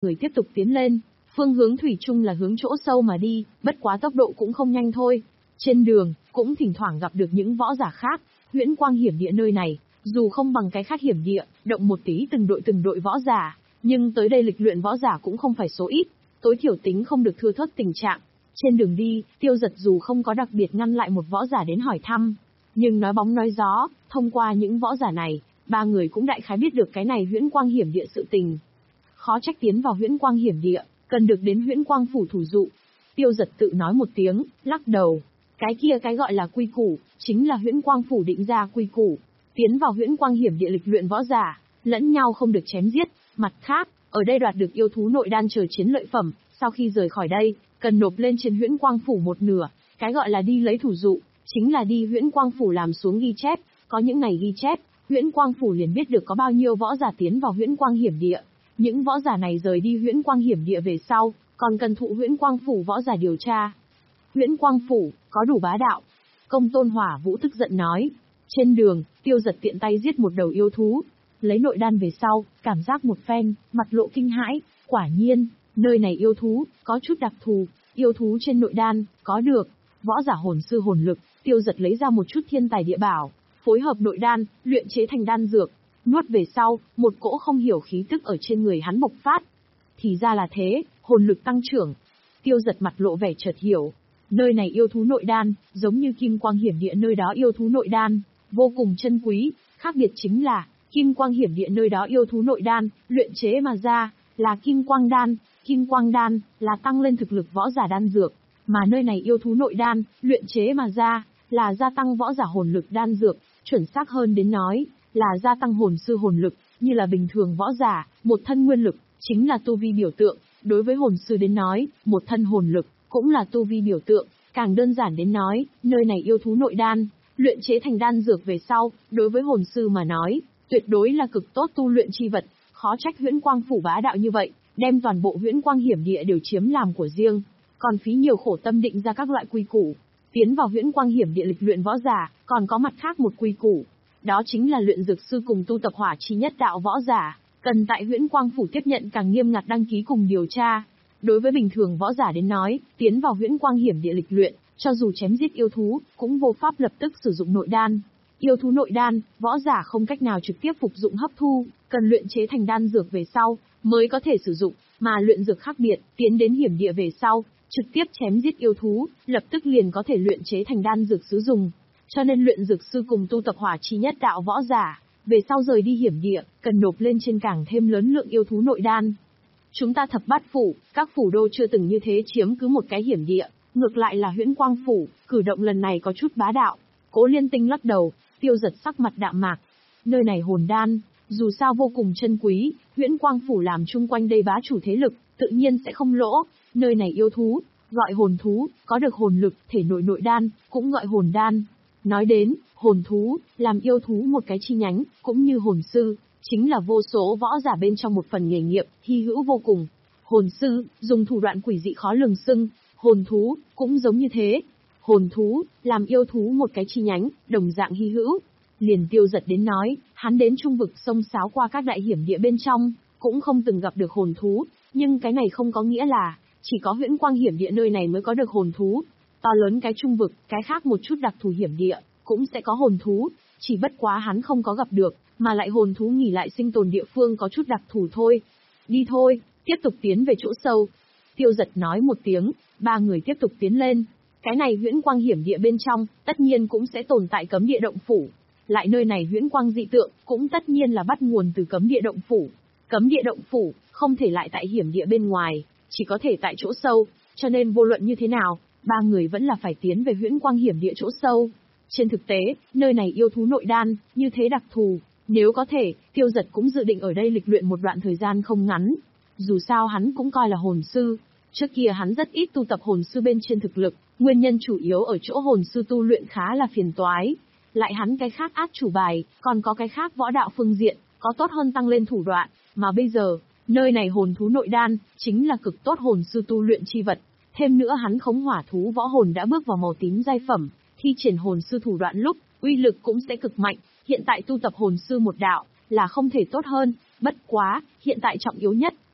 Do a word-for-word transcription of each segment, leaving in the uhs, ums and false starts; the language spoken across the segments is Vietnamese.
người tiếp tục tiến lên, phương hướng thủy chung là hướng chỗ sâu mà đi, bất quá tốc độ cũng không nhanh thôi. Trên đường, cũng thỉnh thoảng gặp được những võ giả khác, huyễn quang hiểm địa nơi này, dù không bằng cái khác hiểm địa, động một tí từng đội từng đội võ giả, nhưng tới đây lịch luyện võ giả cũng không phải số ít, tối thiểu tính không được thưa thớt tình trạng. Trên đường đi, Tiêu Dật dù không có đặc biệt ngăn lại một võ giả đến hỏi thăm, nhưng nói bóng nói gió, thông qua những võ giả này, ba người cũng đại khái biết được cái này huyễn quang hiểm địa sự tình. Khó trách tiến vào huyễn quang hiểm địa, cần được đến huyễn quang phủ thủ dụ. Tiêu Dật tự nói một tiếng, lắc đầu. Cái kia cái gọi là quy củ, chính là huyễn quang phủ định ra quy củ. Tiến vào huyễn quang hiểm địa lịch luyện võ giả, lẫn nhau không được chém giết. Mặt khác, ở đây đoạt được yêu thú nội đan chờ chiến lợi phẩm, sau khi rời khỏi đây, cần nộp lên trên huyễn quang phủ một nửa. Cái gọi là đi lấy thủ dụ, chính là đi huyễn quang phủ làm xuống ghi chép. Có những này ghi chép, huyễn quang phủ liền biết được có bao nhiêu võ giả tiến vào huyễn quang hiểm địa. Những võ giả này rời đi huyễn quang hiểm địa về sau, còn cần thụ huyễn quang phủ võ giả điều tra. Huyễn quang phủ, có đủ bá đạo. Công tôn Hỏa Vũ tức giận nói. Trên đường, Tiêu Dật tiện tay giết một đầu yêu thú. Lấy nội đan về sau, cảm giác một phen, mặt lộ kinh hãi. Quả nhiên, nơi này yêu thú, có chút đặc thù. Yêu thú trên nội đan, có được. Võ giả hồn sư hồn lực, Tiêu Dật lấy ra một chút thiên tài địa bảo. Phối hợp nội đan, luyện chế thành đan dược. Nuốt về sau, một cỗ không hiểu khí tức ở trên người hắn bộc phát. Thì ra là thế, hồn lực tăng trưởng. Tiêu Dật mặt lộ vẻ chợt hiểu. Nơi này yêu thú nội đan, giống như kim quang hiểm địa nơi đó yêu thú nội đan, vô cùng chân quý. Khác biệt chính là, kim quang hiểm địa nơi đó yêu thú nội đan, luyện chế mà ra, là kim quang đan. Kim quang đan, là tăng lên thực lực võ giả đan dược. Mà nơi này yêu thú nội đan, luyện chế mà ra, là gia tăng võ giả hồn lực đan dược. Chuẩn xác hơn đến nói, là gia tăng hồn sư hồn lực, như là bình thường võ giả, một thân nguyên lực, chính là tu vi biểu tượng. Đối với hồn sư đến nói, một thân hồn lực, cũng là tu vi biểu tượng. Càng đơn giản đến nói, nơi này yêu thú nội đan, luyện chế thành đan dược về sau, đối với hồn sư mà nói, tuyệt đối là cực tốt tu luyện chi vật. Khó trách huyễn quang phủ bá đạo như vậy, đem toàn bộ huyễn quang hiểm địa đều chiếm làm của riêng, còn phí nhiều khổ tâm định ra các loại quy củ. Tiến vào huyễn quang hiểm địa lịch luyện võ giả, còn có mặt khác một quy củ. Đó chính là luyện dược sư cùng tu tập hỏa chi nhất đạo võ giả, cần tại huyễn quang phủ tiếp nhận càng nghiêm ngặt đăng ký cùng điều tra. Đối với bình thường võ giả đến nói, tiến vào huyễn quang hiểm địa lịch luyện, cho dù chém giết yêu thú, cũng vô pháp lập tức sử dụng nội đan. Yêu thú nội đan, võ giả không cách nào trực tiếp phục dụng hấp thu, cần luyện chế thành đan dược về sau, mới có thể sử dụng, mà luyện dược khác biệt, tiến đến hiểm địa về sau, trực tiếp chém giết yêu thú, lập tức liền có thể luyện chế thành đan dược sử dụng. Cho nên luyện dược sư cùng tu tập hỏa chi nhất đạo võ giả, về sau rời đi hiểm địa, cần nộp lên trên càng thêm lớn lượng yêu thú nội đan. Chúng ta thập bát phủ, các phủ đô chưa từng như thế chiếm cứ một cái hiểm địa, ngược lại là huyễn quang phủ, cử động lần này có chút bá đạo. Cố Liên Tinh lắc đầu, Tiêu Dật sắc mặt đạm mạc. Nơi này hồn đan, dù sao vô cùng chân quý, huyễn quang phủ làm chung quanh đây bá chủ thế lực, tự nhiên sẽ không lỗ. Nơi này yêu thú, gọi hồn thú, có được hồn lực, thể nội nội đan, cũng gọi hồn đan. Nói đến, hồn thú, làm yêu thú một cái chi nhánh, cũng như hồn sư, chính là vô số võ giả bên trong một phần nghề nghiệp, hy hữu vô cùng. Hồn sư, dùng thủ đoạn quỷ dị khó lường xưng, hồn thú, cũng giống như thế. Hồn thú, làm yêu thú một cái chi nhánh, đồng dạng hy hữu. Liền Tiêu Dật đến nói, hắn đến trung vực sông sáo qua các đại hiểm địa bên trong, cũng không từng gặp được hồn thú, nhưng cái này không có nghĩa là, chỉ có huyễn quang hiểm địa nơi này mới có được hồn thú. To lớn cái trung vực, cái khác một chút đặc thù hiểm địa, cũng sẽ có hồn thú, chỉ bất quá hắn không có gặp được, mà lại hồn thú nghỉ lại sinh tồn địa phương có chút đặc thù thôi. Đi thôi, tiếp tục tiến về chỗ sâu. Tiêu Dật nói một tiếng, ba người tiếp tục tiến lên. Cái này huyễn quang hiểm địa bên trong, tất nhiên cũng sẽ tồn tại cấm địa động phủ. Lại nơi này huyễn quang dị tượng, cũng tất nhiên là bắt nguồn từ cấm địa động phủ. Cấm địa động phủ, không thể lại tại hiểm địa bên ngoài, chỉ có thể tại chỗ sâu, cho nên vô luận như thế nào, ba người vẫn là phải tiến về huyễn quang hiểm địa chỗ sâu. Trên thực tế, nơi này yêu thú nội đan, như thế đặc thù, nếu có thể, Tiêu Dật cũng dự định ở đây lịch luyện một đoạn thời gian không ngắn. Dù sao hắn cũng coi là hồn sư, trước kia hắn rất ít tu tập hồn sư bên trên thực lực, nguyên nhân chủ yếu ở chỗ hồn sư tu luyện khá là phiền toái. Lại hắn cái khác át chủ bài, còn có cái khác võ đạo phương diện, có tốt hơn tăng lên thủ đoạn, mà bây giờ, nơi này hồn thú nội đan, chính là cực tốt hồn sư tu luyện chi vật. Thêm nữa hắn khống hỏa thú võ hồn đã bước vào màu tím giai phẩm, thi triển hồn sư thủ đoạn lúc, uy lực cũng sẽ cực mạnh, hiện tại tu tập hồn sư một đạo, là không thể tốt hơn, bất quá, hiện tại trọng yếu nhất,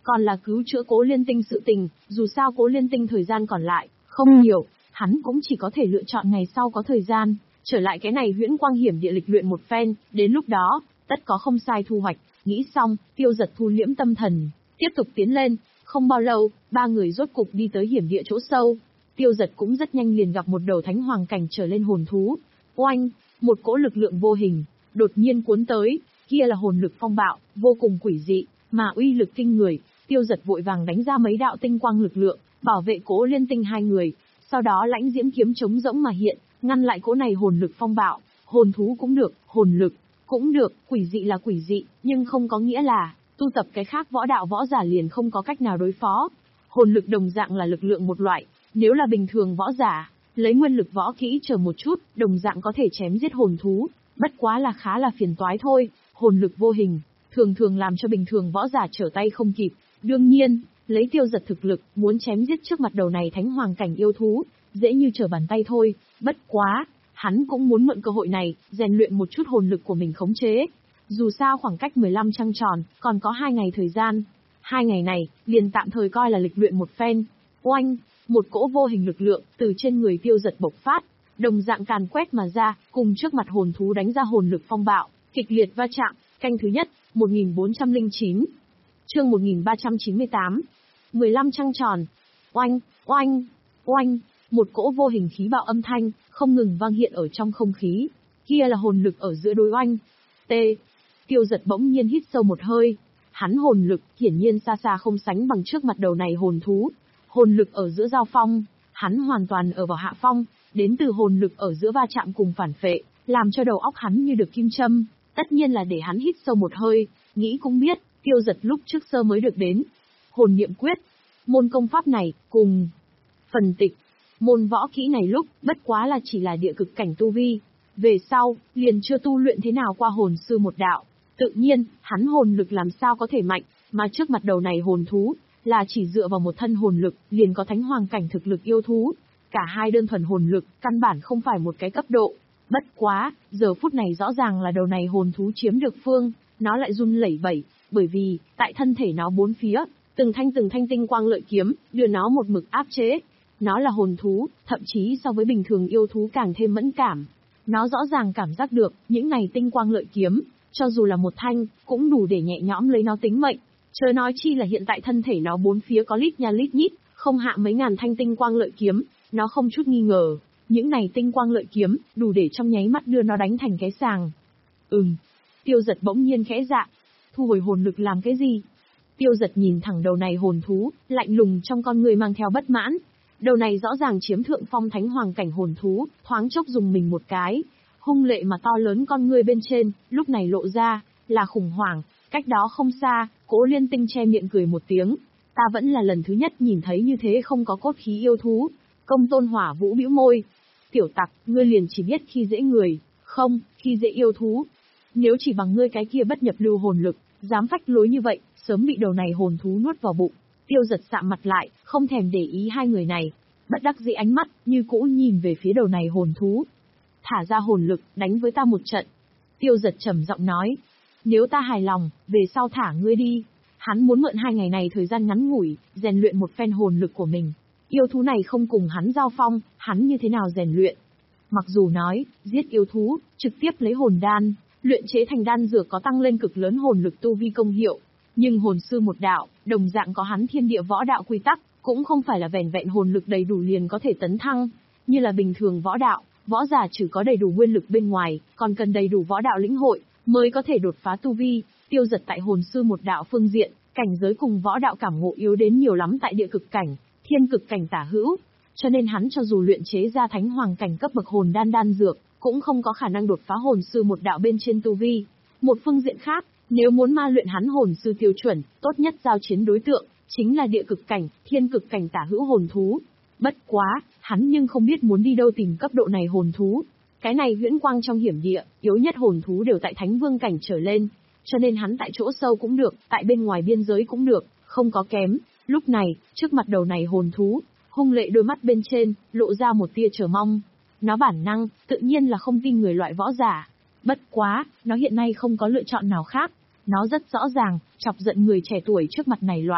còn là cứu chữa Cố Liên Tinh sự tình, dù sao Cố Liên Tinh thời gian còn lại, không nhiều, hắn cũng chỉ có thể lựa chọn ngày sau có thời gian, trở lại cái này Huyễn Quang Hiểm Địa lịch luyện một phen, đến lúc đó, tất có không sai thu hoạch. Nghĩ xong, Tiêu Giật thu liễm tâm thần, tiếp tục tiến lên, không bao lâu, ba người rốt cục đi tới hiểm địa chỗ sâu. Tiêu Giật cũng rất nhanh liền gặp một đầu thánh hoàng cảnh trở lên hồn thú. Oanh, một cỗ lực lượng vô hình, đột nhiên cuốn tới, kia là hồn lực phong bạo, vô cùng quỷ dị, mà uy lực kinh người. Tiêu Giật vội vàng đánh ra mấy đạo tinh quang lực lượng, bảo vệ Cố Liên Tinh hai người, sau đó lãnh diễm kiếm trống rỗng mà hiện, ngăn lại cỗ này hồn lực phong bạo. Hồn thú cũng được, hồn lực cũng được, quỷ dị là quỷ dị, nhưng không có nghĩa là tu tập cái khác võ đạo võ giả liền không có cách nào đối phó. Hồn lực đồng dạng là lực lượng một loại, nếu là bình thường võ giả, lấy nguyên lực võ kỹ chờ một chút, đồng dạng có thể chém giết hồn thú, bất quá là khá là phiền toái thôi. Hồn lực vô hình, thường thường làm cho bình thường võ giả trở tay không kịp. Đương nhiên, lấy Tiêu Giật thực lực, muốn chém giết trước mặt đầu này thánh hoàng cảnh yêu thú, dễ như trở bàn tay thôi, bất quá, hắn cũng muốn mượn cơ hội này, rèn luyện một chút hồn lực của mình khống chế. Dù sao khoảng cách mười lăm trăng tròn, còn có hai ngày thời gian. Hai ngày này, liền tạm thời coi là lịch luyện một phen. Oanh, một cỗ vô hình lực lượng, từ trên người Tiêu Giật bộc phát, đồng dạng càn quét mà ra, cùng trước mặt hồn thú đánh ra hồn lực phong bạo, kịch liệt va chạm. Canh thứ nhất, một nghìn bốn trăm lẻ chín. Chương một nghìn ba trăm chín mươi tám. mười lăm trăng tròn. Oanh, oanh, oanh, một cỗ vô hình khí bạo âm thanh, không ngừng vang hiện ở trong không khí. Kia là hồn lực ở giữa đối oanh. T. Tiêu Giật bỗng nhiên hít sâu một hơi. Hắn hồn lực, hiển nhiên xa xa không sánh bằng trước mặt đầu này hồn thú. Hồn lực ở giữa giao phong, hắn hoàn toàn ở vào hạ phong, đến từ hồn lực ở giữa va chạm cùng phản phệ, làm cho đầu óc hắn như được kim châm. Tất nhiên là để hắn hít sâu một hơi, nghĩ cũng biết, Tiêu Giật lúc trước sơ mới được đến. Hồn niệm quyết, môn công pháp này, cùng phần tịch, môn võ kỹ này lúc, bất quá là chỉ là địa cực cảnh tu vi. Về sau, liền chưa tu luyện thế nào qua hồn sư một đạo. Tự nhiên, hắn hồn lực làm sao có thể mạnh, mà trước mặt đầu này hồn thú, là chỉ dựa vào một thân hồn lực, liền có thánh hoàng cảnh thực lực yêu thú. Cả hai đơn thuần hồn lực, căn bản không phải một cái cấp độ. Bất quá, giờ phút này rõ ràng là đầu này hồn thú chiếm được phương, nó lại run lẩy bẩy, bởi vì, tại thân thể nó bốn phía, từng thanh từng thanh tinh quang lợi kiếm, đưa nó một mực áp chế. Nó là hồn thú, thậm chí so với bình thường yêu thú càng thêm mẫn cảm. Nó rõ ràng cảm giác được, những này tinh quang lợi kiếm, cho dù là một thanh, cũng đủ để nhẹ nhõm lấy nó tính mệnh. Chớ nói chi là hiện tại thân thể nó bốn phía có lít nha lít nhít, không hạ mấy ngàn thanh tinh quang lợi kiếm, nó không chút nghi ngờ. Những này tinh quang lợi kiếm, đủ để trong nháy mắt đưa nó đánh thành cái sàng. Ừm. Tiêu Giật bỗng nhiên khẽ dạ. Thu hồi hồn lực làm cái gì? Tiêu Giật nhìn thẳng đầu này hồn thú, lạnh lùng trong con người mang theo bất mãn. Đầu này rõ ràng chiếm thượng phong thánh hoàng cảnh hồn thú, thoáng chốc dùng mình một cái. Hung lệ mà to lớn con người bên trên, lúc này lộ ra, là khủng hoảng. Cách đó không xa, Cố Liên Tinh che miệng cười một tiếng. Ta vẫn là lần thứ nhất nhìn thấy như thế không có cốt khí yêu thú. Công Tôn Hỏa Vũ bĩu môi. Tiểu tặc, ngươi liền chỉ biết khi dễ người, không, khi dễ yêu thú. Nếu chỉ bằng ngươi cái kia bất nhập lưu hồn lực, dám phách lối như vậy, sớm bị đầu này hồn thú nuốt vào bụng. Tiêu Giật sạm mặt lại, không thèm để ý hai người này. Bất đắc dĩ ánh mắt, như cũ nhìn về phía đầu này hồn thú. Thả ra hồn lực, đánh với ta một trận. Tiêu Giật trầm giọng nói. Nếu ta hài lòng, về sau thả ngươi đi. Hắn muốn mượn hai ngày này thời gian ngắn ngủi, rèn luyện một phen hồn lực của mình. Yêu thú này không cùng hắn giao phong, hắn như thế nào rèn luyện? Mặc dù nói, giết yêu thú, trực tiếp lấy hồn đan, luyện chế thành đan dược có tăng lên cực lớn hồn lực tu vi công hiệu. Nhưng hồn sư một đạo, đồng dạng có hắn thiên địa võ đạo quy tắc, cũng không phải là vẻn vẹn hồn lực đầy đủ liền có thể tấn thăng. Như là bình thường võ đạo, võ giả chỉ có đầy đủ nguyên lực bên ngoài, còn cần đầy đủ võ đạo lĩnh hội, mới có thể đột phá tu vi. Tiêu Giật tại hồn sư một đạo phương diện, cảnh giới cùng võ đạo cảm ngộ yếu đến nhiều lắm tại địa cực cảnh, thiên cực cảnh tả hữu. Cho nên hắn cho dù luyện chế ra thánh hoàng cảnh cấp bậc hồn đan đan dược, cũng không có khả năng đột phá hồn sư một đạo bên trên tu vi. Một phương diện khác, nếu muốn ma luyện hắn hồn sư tiêu chuẩn, tốt nhất giao chiến đối tượng, chính là địa cực cảnh, thiên cực cảnh tả hữu hồn thú. Bất quá, hắn nhưng không biết muốn đi đâu tìm cấp độ này hồn thú. Cái này huyễn quang trong hiểm địa, yếu nhất hồn thú đều tại thánh vương cảnh trở lên. Cho nên hắn tại chỗ sâu cũng được, tại bên ngoài biên giới cũng được, không có kém. Lúc này, trước mặt đầu này hồn thú, hung lệ đôi mắt bên trên, lộ ra một tia chờ mong. Nó bản năng, tự nhiên là không tin người loại võ giả. Bất quá, nó hiện nay không có lựa chọn nào khác. Nó rất rõ ràng, chọc giận người trẻ tuổi trước mặt này loại,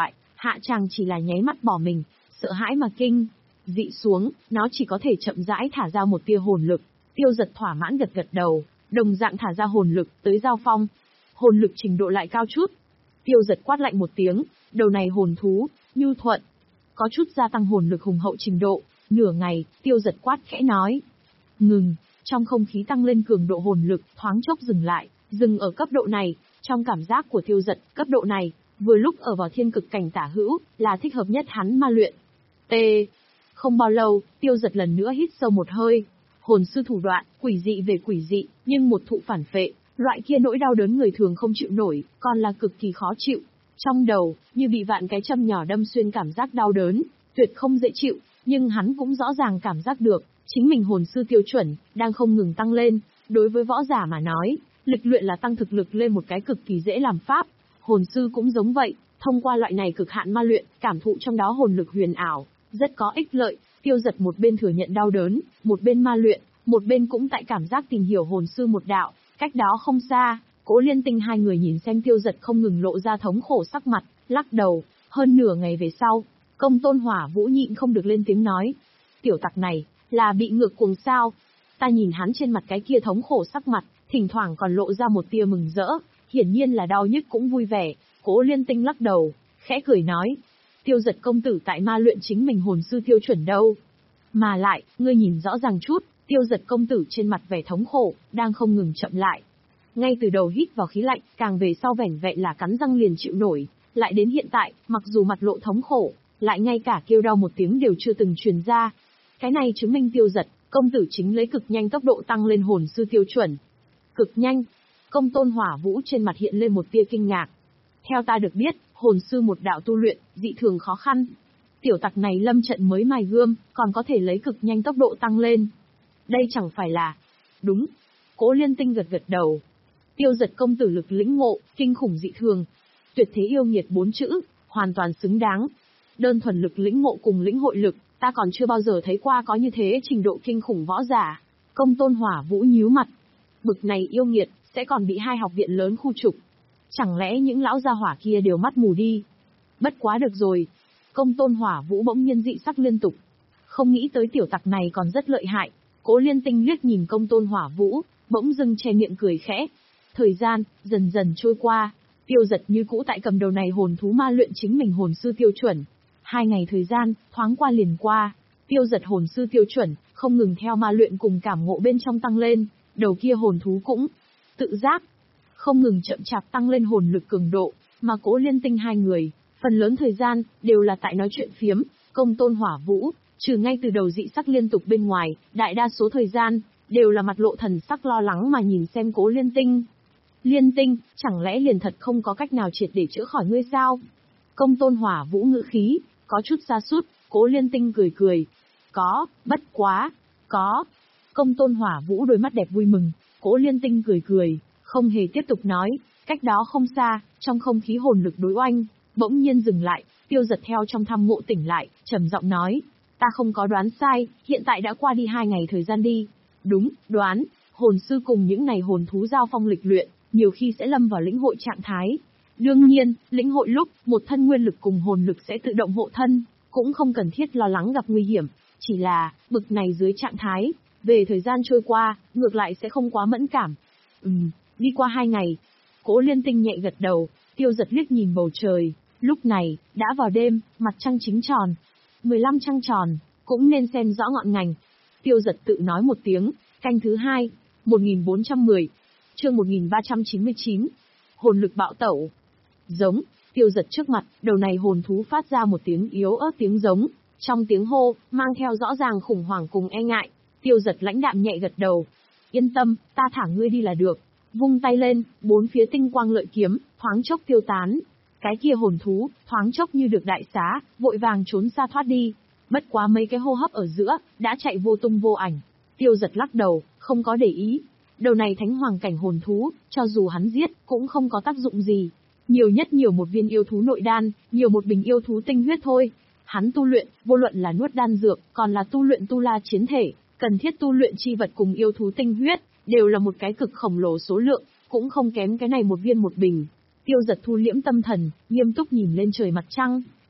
hạ chàng chỉ là nháy mắt bỏ mình, sợ hãi mà kinh dị xuống, nó chỉ có thể chậm rãi thả ra một tia hồn lực. Tiêu Giật thỏa mãn gật gật đầu, đồng dạng thả ra hồn lực tới giao phong. Hồn lực trình độ lại cao chút. Tiêu Giật quát lạnh một tiếng, đầu này hồn thú, nhu thuận, có chút gia tăng hồn lực hùng hậu trình độ. Nửa ngày, Tiêu Giật quát khẽ nói: ngừng. Trong không khí tăng lên cường độ hồn lực, thoáng chốc dừng lại, dừng ở cấp độ này. Trong cảm giác của Tiêu Giật, cấp độ này, vừa lúc ở vào thiên cực cảnh tả hữu, là thích hợp nhất hắn ma luyện. T. Không bao lâu, Tiêu Giật lần nữa hít sâu một hơi. Hồn sư thủ đoạn, quỷ dị về quỷ dị, nhưng một thụ phản phệ, loại kia nỗi đau đớn người thường không chịu nổi, còn là cực kỳ khó chịu. Trong đầu, như bị vạn cái châm nhỏ đâm xuyên cảm giác đau đớn, tuyệt không dễ chịu, nhưng hắn cũng rõ ràng cảm giác được, chính mình hồn sư tiêu chuẩn, đang không ngừng tăng lên. Đối với võ giả mà nói, lịch luyện là tăng thực lực lên một cái cực kỳ dễ làm pháp. Hồn sư cũng giống vậy, thông qua loại này cực hạn ma luyện, cảm thụ trong đó hồn lực huyền ảo, rất có ích lợi. Tiêu Giật một bên thừa nhận đau đớn, một bên ma luyện, một bên cũng tại cảm giác tìm hiểu hồn sư một đạo. Cách đó không xa, Cố Liên Tinh hai người nhìn xem Tiêu Giật không ngừng lộ ra thống khổ sắc mặt, lắc đầu. Hơn nửa ngày về sau, Công Tôn Hỏa Vũ nhịn không được lên tiếng nói: tiểu tặc này, là bị ngược cuồng sao? Ta nhìn hắn trên mặt cái kia thống khổ sắc mặt, thỉnh thoảng còn lộ ra một tia mừng rỡ, hiển nhiên là đau nhức cũng vui vẻ. Cố Liên Tinh lắc đầu, khẽ cười nói: Tiêu Giật công tử tại ma luyện chính mình hồn sư tiêu chuẩn đâu. Mà lại, ngươi nhìn rõ ràng chút, Tiêu Giật công tử trên mặt vẻ thống khổ, đang không ngừng chậm lại. Ngay từ đầu hít vào khí lạnh, càng về sau vẻn vẹn là cắn răng liền chịu nổi, lại đến hiện tại, mặc dù mặt lộ thống khổ, lại ngay cả kêu đau một tiếng đều chưa từng truyền ra. Cái này chứng minh Tiêu Giật công tử chính lấy cực nhanh tốc độ tăng lên hồn sư tiêu chuẩn. Cực nhanh? Công Tôn Hỏa Vũ trên mặt hiện lên một tia kinh ngạc. Theo ta được biết, hồn sư một đạo tu luyện, dị thường khó khăn. Tiểu tặc này lâm trận mới mài gươm, còn có thể lấy cực nhanh tốc độ tăng lên. Đây chẳng phải là... Đúng. Cố Liên Tinh gật gật đầu. Tiêu Giật công tử lực lĩnh ngộ, kinh khủng dị thường. Tuyệt thế yêu nghiệt bốn chữ, hoàn toàn xứng đáng. Đơn thuần lực lĩnh ngộ cùng lĩnh hội lực, ta còn chưa bao giờ thấy qua có như thế trình độ kinh khủng võ giả. Công Tôn Hỏa Vũ nhíu mặt. Bực này yêu nghiệt, sẽ còn bị hai học viện lớn khu trục. Chẳng lẽ những lão gia hỏa kia đều mắt mù đi? Bất quá được rồi. Công Tôn Hỏa Vũ bỗng nhiên dị sắc liên tục. Không nghĩ tới tiểu tặc này còn rất lợi hại. Cố Liên Tinh liếc nhìn Công Tôn Hỏa Vũ, bỗng dưng che miệng cười khẽ. Thời gian, dần dần trôi qua. Tiêu Giật như cũ tại cầm đầu này hồn thú ma luyện chính mình hồn sư tiêu chuẩn. Hai ngày thời gian, thoáng qua liền qua. Tiêu Giật hồn sư tiêu chuẩn, không ngừng theo ma luyện cùng cảm ngộ bên trong tăng lên. Đầu kia hồn thú cũng tự giác, không ngừng chậm chạp tăng lên hồn lực cường độ, mà Cố Liên Tinh hai người, phần lớn thời gian, đều là tại nói chuyện phiếm. Công Tôn Hỏa Vũ, trừ ngay từ đầu dị sắc liên tục bên ngoài, đại đa số thời gian, đều là mặt lộ thần sắc lo lắng mà nhìn xem Cố Liên Tinh. Liên Tinh, chẳng lẽ liền thật không có cách nào triệt để chữa khỏi ngươi sao? Công Tôn Hỏa Vũ ngữ khí, có chút sa sút. Cố Liên Tinh cười cười. Có, bất quá, có. Công Tôn Hỏa Vũ đôi mắt đẹp vui mừng. Cố Liên Tinh cười cười, không hề tiếp tục nói. Cách đó không xa, trong không khí hồn lực đối oanh, bỗng nhiên dừng lại. Tiêu Giật theo trong thăm ngộ tỉnh lại, trầm giọng nói: ta không có đoán sai, hiện tại đã qua đi hai ngày thời gian đi. Đúng, đoán, hồn sư cùng những này hồn thú giao phong lịch luyện, nhiều khi sẽ lâm vào lĩnh hội trạng thái. Đương nhiên, lĩnh hội lúc, một thân nguyên lực cùng hồn lực sẽ tự động hộ thân, cũng không cần thiết lo lắng gặp nguy hiểm. Chỉ là, bực này dưới trạng thái, về thời gian trôi qua, ngược lại sẽ không quá mẫn cảm. Ừm, đi qua hai ngày. Cố Liên Tinh nhẹ gật đầu. Tiêu Giật liếc nhìn bầu trời. Lúc này, đã vào đêm, mặt trăng chính tròn. mười lăm trăng tròn, cũng nên xem rõ ngọn ngành. Tiêu Giật tự nói một tiếng. Canh thứ hai, một nghìn bốn trăm mười, chương một nghìn ba trăm chín mươi chín. Hồn lực bạo tẩu. Giống. Tiêu Giật trước mặt, đầu này hồn thú phát ra một tiếng yếu ớt tiếng giống. Trong tiếng hô, mang theo rõ ràng khủng hoảng cùng e ngại. Tiêu Giật lãnh đạm nhẹ gật đầu. Yên tâm, ta thả ngươi đi là được. Vung tay lên, bốn phía tinh quang lợi kiếm, thoáng chốc tiêu tán. Cái kia hồn thú, thoáng chốc như được đại xá, vội vàng trốn xa thoát đi. Bất quá mấy cái hô hấp ở giữa, đã chạy vô tung vô ảnh. Tiêu Giật lắc đầu, không có để ý. Đầu này thánh hoàng cảnh hồn thú, cho dù hắn giết, cũng không có tác dụng gì. Nhiều nhất nhiều một viên yêu thú nội đan, nhiều một bình yêu thú tinh huyết thôi. Hắn tu luyện, vô luận là nuốt đan dược, còn là tu luyện tu la chiến thể, cần thiết tu luyện chi vật cùng yêu thú tinh huyết, đều là một cái cực khổng lồ số lượng, cũng không kém cái này một viên một bình. Tiêu Giật thu liễm tâm thần, nghiêm túc nhìn lên trời mặt trăng.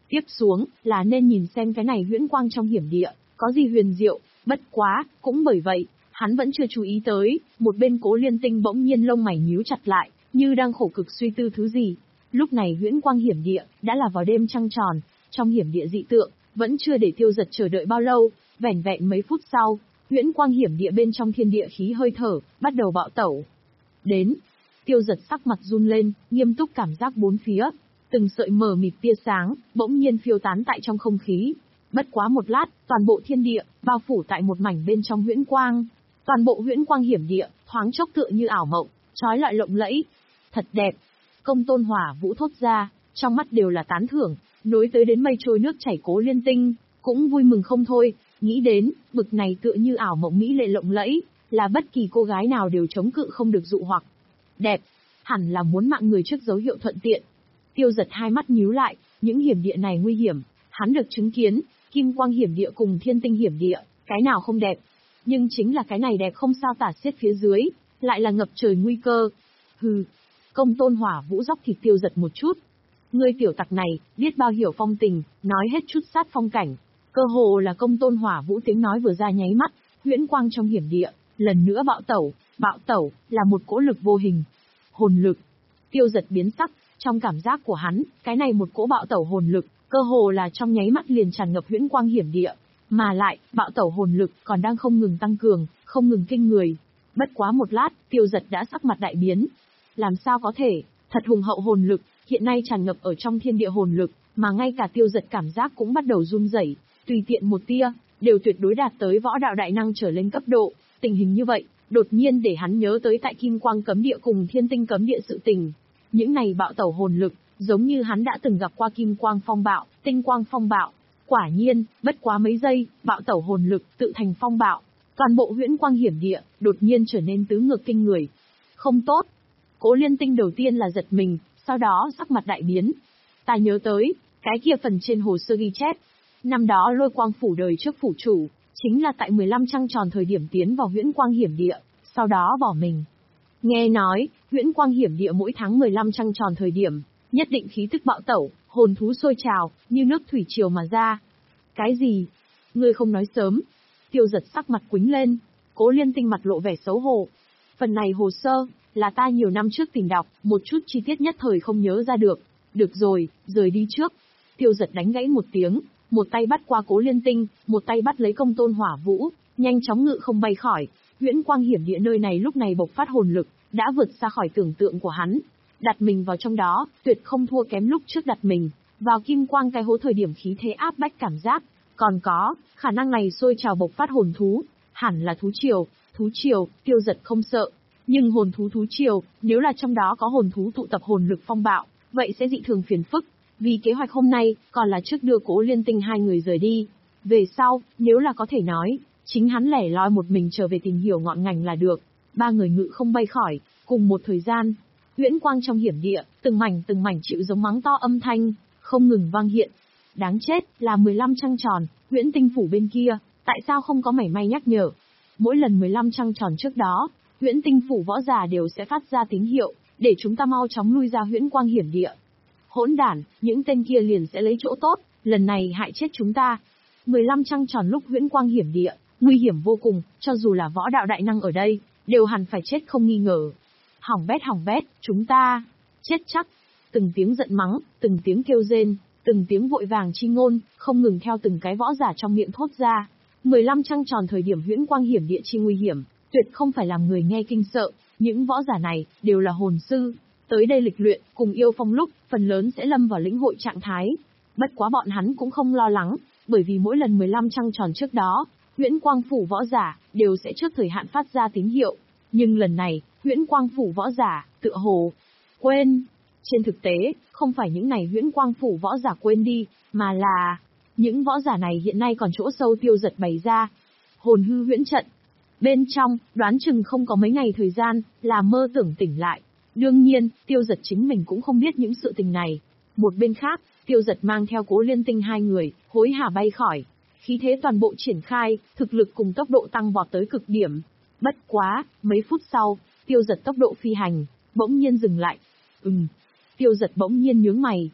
Tiếp xuống, là nên nhìn xem cái này huyễn quang trong hiểm địa, có gì huyền diệu, bất quá, cũng bởi vậy, hắn vẫn chưa chú ý tới, một bên Cố Liên Tinh bỗng nhiên lông mày nhíu chặt lại, như đang khổ cực suy tư thứ gì. Lúc này huyễn quang hiểm địa, đã là vào đêm trăng tròn, trong hiểm địa dị tượng, vẫn chưa để Tiêu Giật chờ đợi bao lâu, vẻn vẹn mấy phút sau, huyễn quang hiểm địa bên trong thiên địa khí hơi thở, bắt đầu bạo tẩu. Đến, Tiêu Giật sắc mặt run lên, nghiêm túc cảm giác bốn phía, từng sợi mờ mịt tia sáng, bỗng nhiên phiêu tán tại trong không khí. Bất quá một lát, toàn bộ thiên địa, bao phủ tại một mảnh bên trong huyễn quang. Toàn bộ huyễn quang hiểm địa, thoáng chốc tựa như ảo mộng, trói lọi lộng lẫy. Thật đẹp. Công Tôn Hỏa Vũ thốt ra, trong mắt đều là tán thưởng, nối tới đến mây trôi nước chảy Cố Liên Tinh, cũng vui mừng không thôi, nghĩ đến, bực này tựa như ảo mộng mỹ lệ lộng lẫy, là bất kỳ cô gái nào đều chống cự không được dụ hoặc. Đẹp, hẳn là muốn mạng người trước dấu hiệu thuận tiện. Tiêu Giật hai mắt nhíu lại, những hiểm địa này nguy hiểm, hắn được chứng kiến, Kim Quang hiểm địa cùng Thiên Tinh hiểm địa, cái nào không đẹp. Nhưng chính là cái này đẹp không sao tả xiết phía dưới, lại là ngập trời nguy cơ. Hừ, Công Tôn Hỏa Vũ dốc thịt Tiêu Giật một chút. Ngươi tiểu tặc này, biết bao hiểu phong tình, nói hết chút sát phong cảnh. Cơ hồ là Công Tôn Hỏa Vũ tiếng nói vừa ra nháy mắt, huyễn quang trong hiểm địa, lần nữa bạo tẩu, bạo tẩu, là một cỗ lực vô hình. Hồn lực. Tiêu Giật biến sắc, trong cảm giác của hắn, cái này một cỗ bạo tẩu hồn lực, cơ hồ là trong nháy mắt liền tràn ngập huyễn quang hiểm địa, mà lại, bạo tẩu hồn lực còn đang không ngừng tăng cường, không ngừng kinh người. Bất quá một lát, Tiêu Giật đã sắc mặt đại biến. Làm sao có thể, thật hùng hậu hồn lực, hiện nay tràn ngập ở trong thiên địa hồn lực, mà ngay cả Tiêu Giật cảm giác cũng bắt đầu run rẩy, tùy tiện một tia, đều tuyệt đối đạt tới võ đạo đại năng trở lên cấp độ. Tình hình như vậy, đột nhiên để hắn nhớ tới tại Kim Quang cấm địa cùng Thiên Tinh cấm địa sự tình. Những này bạo tẩu hồn lực, giống như hắn đã từng gặp qua Kim Quang phong bạo, Tinh Quang phong bạo. Quả nhiên, bất quá mấy giây, bạo tẩu hồn lực tự thành phong bạo. Toàn bộ huyễn quang hiểm địa, đột nhiên trở nên tứ ngược kinh người. Không tốt. Cố Liên Tinh đầu tiên là giật mình, sau đó sắc mặt đại biến. Ta nhớ tới, cái kia phần trên hồ sơ ghi chép. Năm đó Lôi Quang phủ đời trước phủ chủ, chính là tại mười lăm trăng tròn thời điểm tiến vào huyễn quang hiểm địa, sau đó bỏ mình. Nghe nói, huyễn quang hiểm địa mỗi tháng mười lăm trăng tròn thời điểm, nhất định khí tức bạo tẩu, hồn thú sôi trào, như nước thủy triều mà ra. Cái gì? Ngươi không nói sớm. Tiêu Giật sắc mặt quĩnh lên, Cố Liên Tinh mặt lộ vẻ xấu hổ. Phần này hồ sơ, là ta nhiều năm trước tìm đọc, một chút chi tiết nhất thời không nhớ ra được. Được rồi, rời đi trước. Tiêu Giật đánh gãy một tiếng, một tay bắt qua Cố Liên Tinh, một tay bắt lấy Công Tôn Hỏa Vũ, nhanh chóng ngự không bay khỏi. Huyễn quang hiểm địa nơi này lúc này bộc phát hồn lực, đã vượt xa khỏi tưởng tượng của hắn. Đặt mình vào trong đó, tuyệt không thua kém lúc trước đặt mình vào Kim Quang cái hố thời điểm khí thế áp bách cảm giác. Còn có, khả năng này sôi trào bộc phát hồn thú, hẳn là thú triều, thú triều, Tiêu Giật không sợ. Nhưng hồn thú thú triều, nếu là trong đó có hồn thú tụ tập hồn lực phong bạo, vậy sẽ dị thường phiền phức. Vì kế hoạch hôm nay, còn là trước đưa Cố Liên Tinh hai người rời đi. Về sau, nếu là có thể nói, chính hắn lẻ loi một mình trở về tìm hiểu ngọn ngành là được. Ba người ngự không bay khỏi, cùng một thời gian. Huyễn quang trong hiểm địa, từng mảnh từng mảnh chịu giống mắng to âm thanh, không ngừng vang hiện. Đáng chết, là mười lăm trăng tròn, Huyễn Tinh phủ bên kia, tại sao không có mảy may nhắc nhở? Mỗi lần mười lăm trăng tròn trước đó, Huyễn Tinh phủ võ giả đều sẽ phát ra tín hiệu, để chúng ta mau chóng lui ra huyễn quang hiểm địa. Hỗn đản, những tên kia liền sẽ lấy chỗ tốt, lần này hại chết chúng ta. mười lăm trăng tròn lúc huyễn quang hiểm địa, nguy hiểm vô cùng, cho dù là võ đạo đại năng ở đây, đều hẳn phải chết không nghi ngờ. Hỏng bét hỏng bét, chúng ta chết chắc. Từng tiếng giận mắng, từng tiếng kêu rên, từng tiếng vội vàng chi ngôn, không ngừng theo từng cái võ giả trong miệng thốt ra. mười lăm trăng tròn thời điểm huyễn quang hiểm địa chi nguy hiểm, tuyệt không phải làm người nghe kinh sợ, những võ giả này đều là hồn sư, tới đây lịch luyện, cùng yêu phong lúc, phần lớn sẽ lâm vào lĩnh hội trạng thái. Bất quá bọn hắn cũng không lo lắng, bởi vì mỗi lần mười lăm trăng tròn trước đó, huyễn quang phủ võ giả đều sẽ trước thời hạn phát ra tín hiệu, nhưng lần này, huyễn quang phủ võ giả tựa hồ quên. Trên thực tế, không phải những này huyễn quang phủ võ giả quên đi, mà là những võ giả này hiện nay còn chỗ sâu Tiêu Giật bày ra. Hồn hư huyễn trận. Bên trong, đoán chừng không có mấy ngày thời gian, là mơ tưởng tỉnh lại. Đương nhiên, Tiêu Giật chính mình cũng không biết những sự tình này. Một bên khác, Tiêu Giật mang theo Cố Liên Tinh hai người, hối hả bay khỏi. Khí thế toàn bộ triển khai, thực lực cùng tốc độ tăng vọt tới cực điểm. Bất quá, mấy phút sau, Tiêu Giật tốc độ phi hành, bỗng nhiên dừng lại. Ừm. Tiêu Giật bỗng nhiên nhướng mày.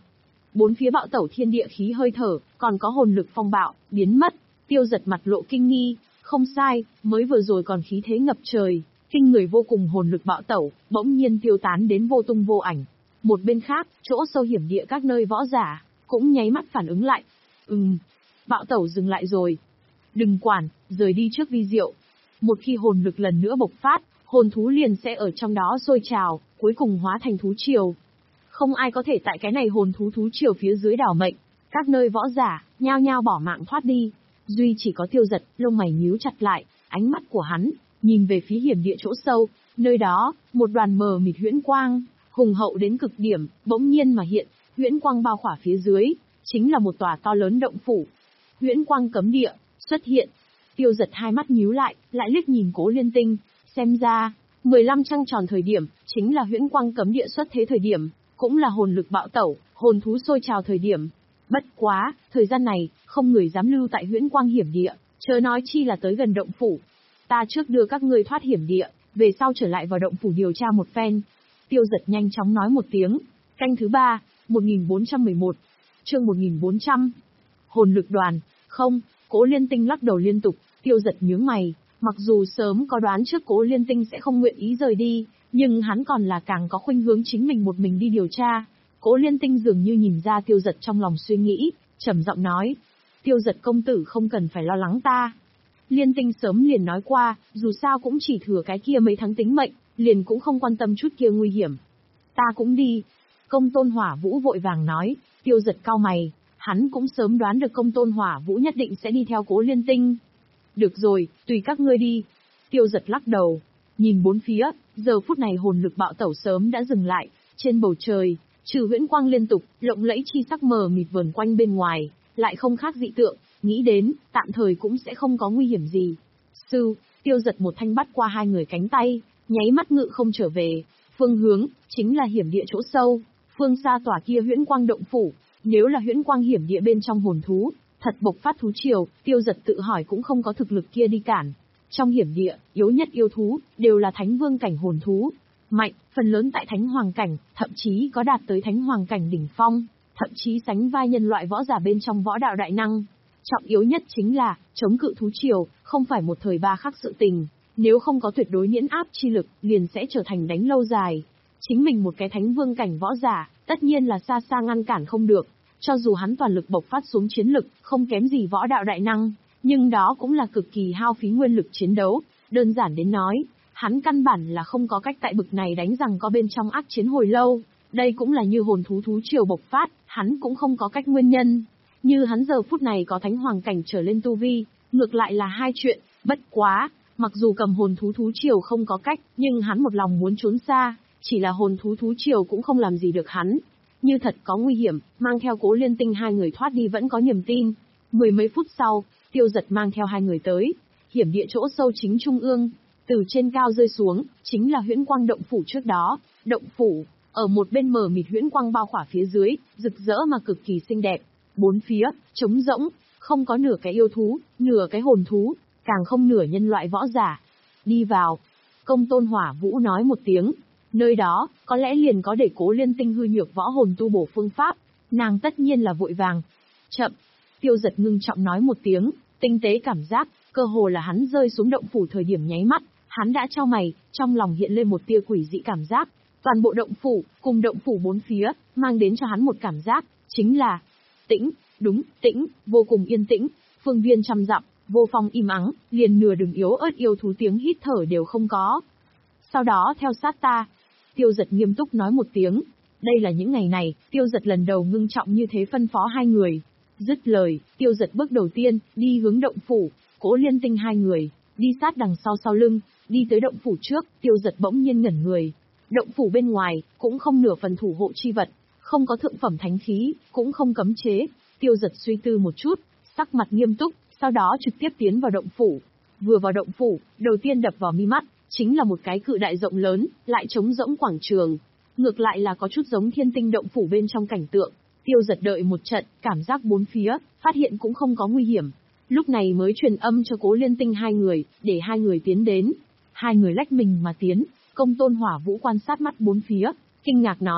bốn phía bạo tẩu thiên địa khí hơi thở, còn có hồn lực phong bạo, biến mất. Tiêu Giật mặt lộ kinh nghi, không sai, mới vừa rồi còn khí thế ngập trời, kinh người vô cùng hồn lực bạo tẩu, bỗng nhiên tiêu tán đến vô tung vô ảnh. Một bên khác, chỗ sâu hiểm địa các nơi võ giả, cũng nháy mắt phản ứng lại. Ừm, bạo tẩu dừng lại rồi. Đừng quản, rời đi trước vi diệu. Một khi hồn lực lần nữa bộc phát, hồn thú liền sẽ ở trong đó sôi trào, cuối cùng hóa thành thú triều. Không ai có thể tại cái này hồn thú thú triều phía dưới đảo mệnh. Các nơi võ giả, nhao nhao bỏ mạng thoát đi. Duy chỉ có Tiêu Giật, lông mày nhíu chặt lại, ánh mắt của hắn nhìn về phía hiểm địa chỗ sâu, nơi đó, một đoàn mờ mịt huyễn quang, hùng hậu đến cực điểm, bỗng nhiên mà hiện, huyễn quang bao khỏa phía dưới, chính là một tòa to lớn động phủ. Huyễn quang cấm địa xuất hiện. Tiêu Giật hai mắt nhíu lại, lại liếc nhìn Cố Liên Tinh, xem ra, mười lăm trăng tròn thời điểm, chính là huyễn quang cấm địa xuất thế thời điểm, cũng là hồn lực bạo tẩu, hồn thú sôi trào thời điểm. Bất quá, thời gian này, không người dám lưu tại huyễn quang hiểm địa, chớ nói chi là tới gần động phủ. Ta trước đưa các ngươi thoát hiểm địa, về sau trở lại vào động phủ điều tra một phen. Tiêu Giật nhanh chóng nói một tiếng. Canh thứ ba, một nghìn bốn trăm mười một, chương một nghìn bốn trăm. Hồn lực đoàn, không, Cố Liên Tinh lắc đầu liên tục. Tiêu Giật nhướng mày, mặc dù sớm có đoán trước Cố Liên Tinh sẽ không nguyện ý rời đi, nhưng hắn còn là càng có khuynh hướng chính mình một mình đi điều tra. Cố Liên Tinh dường như nhìn ra Tiêu Giật trong lòng suy nghĩ, trầm giọng nói: Tiêu Giật công tử không cần phải lo lắng ta. Liên Tinh sớm liền nói qua, dù sao cũng chỉ thừa cái kia mấy tháng tính mệnh, liền cũng không quan tâm chút kia nguy hiểm. Ta cũng đi. Công Tôn Hỏa Vũ vội vàng nói. Tiêu Giật cau mày, hắn cũng sớm đoán được Công Tôn Hỏa Vũ nhất định sẽ đi theo Cố Liên Tinh. Được rồi, tùy các ngươi đi. Tiêu Giật lắc đầu, nhìn bốn phía, giờ phút này hồn lực bạo tẩu sớm đã dừng lại, trên bầu trời, trừ huyễn quang liên tục, lộng lẫy chi sắc mờ mịt vờn quanh bên ngoài, lại không khác dị tượng, nghĩ đến, tạm thời cũng sẽ không có nguy hiểm gì. Sư, Tiêu Giật một thanh bắt qua hai người cánh tay, nháy mắt ngự không trở về, phương hướng, chính là hiểm địa chỗ sâu, phương xa tòa kia huyễn quang động phủ, nếu là huyễn quang hiểm địa bên trong hồn thú, thật bộc phát thú triều, Tiêu Giật tự hỏi cũng không có thực lực kia đi cản. Trong hiểm địa, yếu nhất yêu thú, đều là thánh vương cảnh hồn thú. Mạnh, phần lớn tại thánh hoàng cảnh, thậm chí có đạt tới thánh hoàng cảnh đỉnh phong, thậm chí sánh vai nhân loại võ giả bên trong võ đạo đại năng. Trọng yếu nhất chính là, chống cự thú triều, không phải một thời ba khắc sự tình, nếu không có tuyệt đối nhiễn áp chi lực, liền sẽ trở thành đánh lâu dài. Chính mình một cái thánh vương cảnh võ giả, tất nhiên là xa xa ngăn cản không được, cho dù hắn toàn lực bộc phát xuống chiến lực, không kém gì võ đạo đại năng, nhưng đó cũng là cực kỳ hao phí nguyên lực chiến đấu, đơn giản đến nói, hắn căn bản là không có cách tại bực này đánh rằng có bên trong ác chiến hồi lâu, đây cũng là như hồn thú thú triều bộc phát, hắn cũng không có cách nguyên nhân. Như hắn giờ phút này có thánh hoàng cảnh trở lên tu vi, ngược lại là hai chuyện, bất quá, mặc dù cầm hồn thú thú triều không có cách, nhưng hắn một lòng muốn trốn xa, chỉ là hồn thú thú triều cũng không làm gì được hắn. Như thật có nguy hiểm, mang theo Cố Liên Tinh hai người thoát đi vẫn có niềm tin. Mười mấy phút sau, Tiêu Giật mang theo hai người tới, hiểm địa chỗ sâu chính trung ương, từ trên cao rơi xuống, chính là huyễn quang động phủ trước đó, động phủ, ở một bên mờ mịt huyễn quang bao khỏa phía dưới, rực rỡ mà cực kỳ xinh đẹp. Bốn phía, trống rỗng, không có nửa cái yêu thú, nửa cái hồn thú, càng không nửa nhân loại võ giả. Đi vào. Công Tôn Hỏa Vũ nói một tiếng. Nơi đó, có lẽ liền có để Cố Liên Tinh hư nhược võ hồn tu bổ phương pháp. Nàng tất nhiên là vội vàng. Chậm. Tiêu Giật ngưng trọng nói một tiếng, tinh tế cảm giác, cơ hồ là hắn rơi xuống động phủ thời điểm nháy mắt, hắn đã chau mày, trong lòng hiện lên một tia quỷ dị cảm giác. Toàn bộ động phủ, cùng động phủ bốn phía, mang đến cho hắn một cảm giác, chính là tĩnh, đúng, tĩnh, vô cùng yên tĩnh, phương viên trăm dặm, vô phong im ắng, liền nửa đường yếu ớt yêu thú tiếng hít thở đều không có. Sau đó theo sát ta. Tiêu Giật nghiêm túc nói một tiếng. Đây là những ngày này, Tiêu Giật lần đầu ngưng trọng như thế phân phó hai người. Dứt lời, Tiêu Giật bước đầu tiên, đi hướng động phủ, Cố Liên Tinh hai người, đi sát đằng sau sau lưng, đi tới động phủ trước, Tiêu Giật bỗng nhiên ngẩn người. Động phủ bên ngoài, cũng không nửa phần thủ hộ chi vật, không có thượng phẩm thánh khí, cũng không cấm chế. Tiêu Giật suy tư một chút, sắc mặt nghiêm túc, sau đó trực tiếp tiến vào động phủ. Vừa vào động phủ, đầu tiên đập vào mi mắt, chính là một cái cự đại rộng lớn, lại trống rỗng quảng trường. Ngược lại là có chút giống Thiên Tinh động phủ bên trong cảnh tượng. Tiêu Giật đợi một trận, cảm giác bốn phía, phát hiện cũng không có nguy hiểm. Lúc này mới truyền âm cho Cố Liên Tinh hai người, để hai người tiến đến. Hai người lách mình mà tiến, Công Tôn Hỏa Vũ quan sát mắt bốn phía, kinh ngạc nói,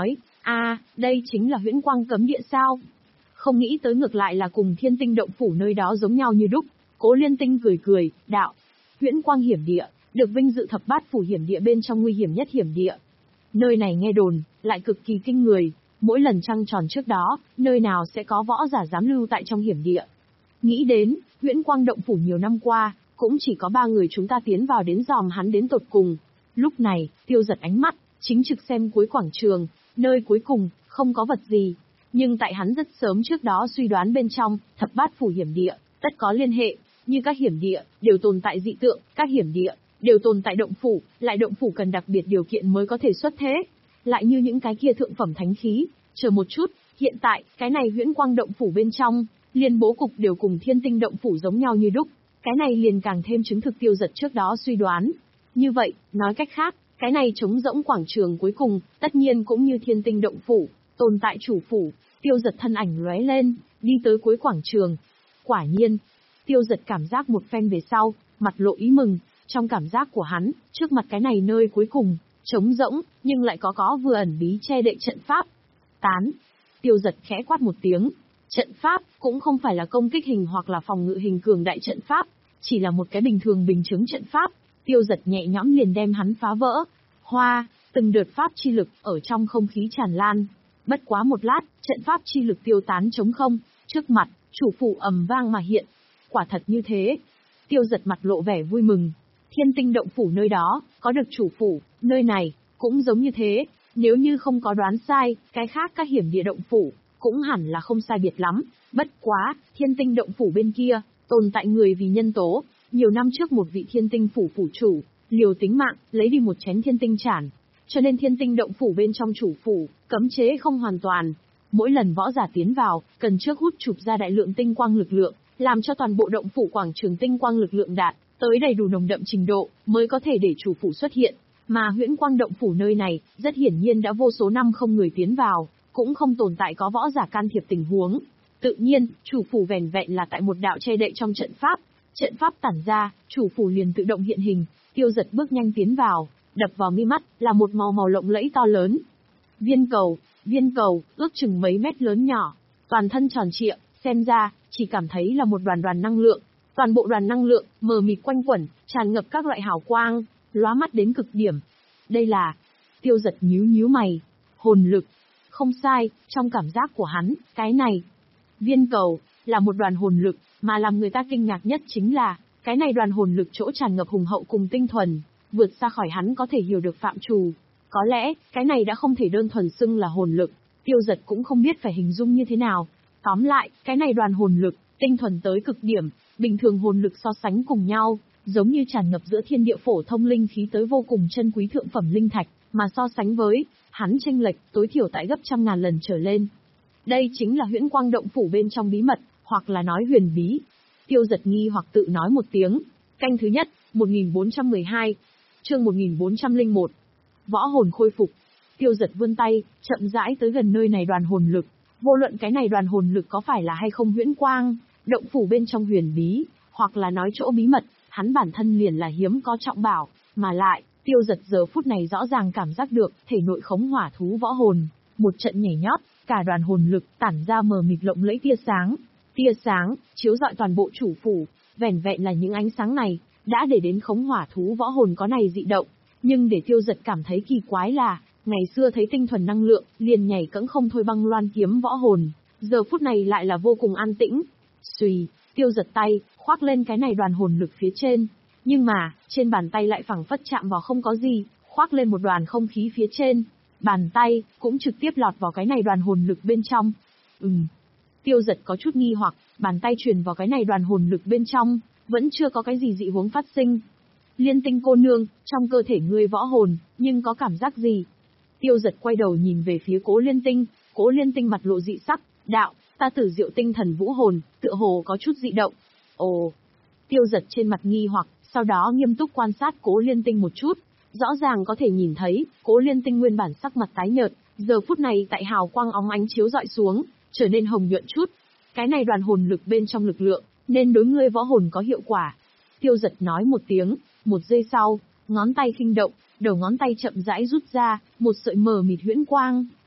À, đây chính là huyễn quang cấm địa sao? Không nghĩ tới ngược lại là cùng thiên tinh động phủ nơi đó giống nhau như đúc. Cố Liên Tinh cười cười, đạo. Huyễn quang hiểm địa, được vinh dự thập bát phủ hiểm địa bên trong nguy hiểm nhất hiểm địa. Nơi này nghe đồn, lại cực kỳ kinh người. Mỗi lần trăng tròn trước đó, nơi nào sẽ có võ giả dám lưu tại trong hiểm địa. Nghĩ đến, huyễn quang động phủ nhiều năm qua, cũng chỉ có ba người chúng ta tiến vào đến dòm hắn đến tột cùng. Lúc này, Tiêu Giật ánh mắt, chính trực xem cuối quảng trường, nơi cuối cùng, không có vật gì. Nhưng tại hắn rất sớm trước đó suy đoán bên trong, thập bát phủ hiểm địa, tất có liên hệ, như các hiểm địa, đều tồn tại dị tượng, các hiểm địa, đều tồn tại động phủ, lại động phủ cần đặc biệt điều kiện mới có thể xuất thế. Lại như những cái kia thượng phẩm thánh khí, chờ một chút, hiện tại, cái này huyễn quang động phủ bên trong, liên bố cục đều cùng thiên tinh động phủ giống nhau như đúc, cái này liền càng thêm chứng thực Tiêu Giật trước đó suy đoán. Như vậy, nói cách khác, cái này trống rỗng quảng trường cuối cùng, tất nhiên cũng như thiên tinh động phủ, tồn tại chủ phủ. Tiêu Giật thân ảnh lóe lên, đi tới cuối quảng trường. Quả nhiên, Tiêu Giật cảm giác một phen về sau, mặt lộ ý mừng, trong cảm giác của hắn, trước mặt cái này nơi cuối cùng, trống rỗng, nhưng lại có có vừa ẩn bí che đậy trận pháp. Tán. Tiêu Giật khẽ quát một tiếng. Trận pháp, cũng không phải là công kích hình hoặc là phòng ngự hình cường đại trận pháp, chỉ là một cái bình thường bình chứng trận pháp. Tiêu Giật nhẹ nhõm liền đem hắn phá vỡ. Hoa, từng đợt pháp chi lực, ở trong không khí tràn lan. Bất quá một lát, trận pháp chi lực tiêu tán trống không, trước mặt, chủ phủ ầm vang mà hiện. Quả thật như thế. Tiêu Giật mặt lộ vẻ vui mừng. Thiên tinh động phủ nơi đó, có được chủ phủ, nơi này, cũng giống như thế. Nếu như không có đoán sai, cái khác các hiểm địa động phủ, cũng hẳn là không sai biệt lắm. Bất quá, thiên tinh động phủ bên kia, tồn tại người vì nhân tố. Nhiều năm trước một vị thiên tinh phủ phủ chủ, liều tính mạng, lấy đi một chén thiên tinh chản. Cho nên thiên tinh động phủ bên trong chủ phủ, cấm chế không hoàn toàn. Mỗi lần võ giả tiến vào, cần trước hút chụp ra đại lượng tinh quang lực lượng, làm cho toàn bộ động phủ quảng trường tinh quang lực lượng đạt tới đầy đủ nồng đậm trình độ, mới có thể để chủ phủ xuất hiện. Mà huyễn quang động phủ nơi này, rất hiển nhiên đã vô số năm không người tiến vào, cũng không tồn tại có võ giả can thiệp tình huống. Tự nhiên, chủ phủ vẻn vẹn là tại một đạo che đậy trong trận pháp. Trận pháp tản ra, chủ phủ liền tự động hiện hình. Tiêu Giật bước nhanh tiến vào, đập vào mi mắt là một màu màu lộng lẫy to lớn. Viên cầu, viên cầu, ước chừng mấy mét lớn nhỏ, toàn thân tròn trịa, xem ra, chỉ cảm thấy là một đoàn đoàn năng lượng. Toàn bộ đoàn năng lượng, mờ mịt quanh quẩn, tràn ngập các loại hào quang, lóa mắt đến cực điểm. Đây là... Tiêu Giật nhíu nhíu mày. Hồn lực. Không sai, trong cảm giác của hắn, cái này. Viên cầu, là một đoàn hồn lực, mà làm người ta kinh ngạc nhất chính là, cái này đoàn hồn lực chỗ tràn ngập hùng hậu cùng tinh thuần, vượt xa khỏi hắn có thể hiểu được phạm trù. Có lẽ, cái này đã không thể đơn thuần xưng là hồn lực, Tiêu Giật cũng không biết phải hình dung như thế nào. Tóm lại, cái này đoàn hồn lực, tinh thuần tới cực điểm, bình thường hồn lực so sánh cùng nhau, giống như tràn ngập giữa thiên địa phổ thông linh khí tới vô cùng chân quý thượng phẩm linh thạch, mà so sánh với, hắn chênh lệch tối thiểu tại gấp trăm ngàn lần trở lên. Đây chính là huyễn quang động phủ bên trong bí mật, hoặc là nói huyền bí. Tiêu Giật nghi hoặc tự nói một tiếng. Canh thứ nhất, một nghìn bốn trăm mười hai, chương một nghìn bốn trăm lẻ một. Võ hồn khôi phục. Tiêu Giật vươn tay, chậm rãi tới gần nơi này đoàn hồn lực. Vô luận cái này đoàn hồn lực có phải là hay không huyễn quang, động phủ bên trong huyền bí, hoặc là nói chỗ bí mật, hắn bản thân liền là hiếm có trọng bảo, mà lại, Tiêu Giật giờ phút này rõ ràng cảm giác được thể nội khống hỏa thú võ hồn, một trận nhảy nhót, cả đoàn hồn lực tản ra mờ mịt lộng lẫy tia sáng. Tia sáng chiếu rọi toàn bộ chủ phủ, vẻn vẹn là những ánh sáng này đã để đến khống hỏa thú võ hồn có này dị động, nhưng để Tiêu Giật cảm thấy kỳ quái là, ngày xưa thấy tinh thuần năng lượng, liền nhảy cẫng không thôi băng loan kiếm võ hồn, giờ phút này lại là vô cùng an tĩnh. Xùy, Tiêu Giật tay khoác lên cái này đoàn hồn lực phía trên, nhưng mà, trên bàn tay lại phẳng phất chạm vào không có gì, khoác lên một đoàn không khí phía trên, bàn tay cũng trực tiếp lọt vào cái này đoàn hồn lực bên trong. Ừm. Tiêu Giật có chút nghi hoặc, bàn tay truyền vào cái này đoàn hồn lực bên trong, vẫn chưa có cái gì dị huống phát sinh. Liên Tinh cô nương, trong cơ thể ngươi võ hồn, nhưng có cảm giác gì? Tiêu Giật quay đầu nhìn về phía Cố Liên Tinh, Cố Liên Tinh mặt lộ dị sắc, đạo, ta Tử Diệu Tinh Thần Vũ Hồn, tựa hồ có chút dị động. Ồ. Tiêu Giật trên mặt nghi hoặc, sau đó nghiêm túc quan sát Cố Liên Tinh một chút, rõ ràng có thể nhìn thấy, Cố Liên Tinh nguyên bản sắc mặt tái nhợt, giờ phút này tại hào quang óng ánh chiếu rọi xuống, trở nên hồng nhuận chút. Cái này đoàn hồn lực bên trong lực lượng, nên đối ngươi võ hồn có hiệu quả. Tiêu Giật nói một tiếng, một giây sau, ngón tay khinh động, đầu ngón tay chậm rãi rút ra, một sợi mờ mịt huyễn quang,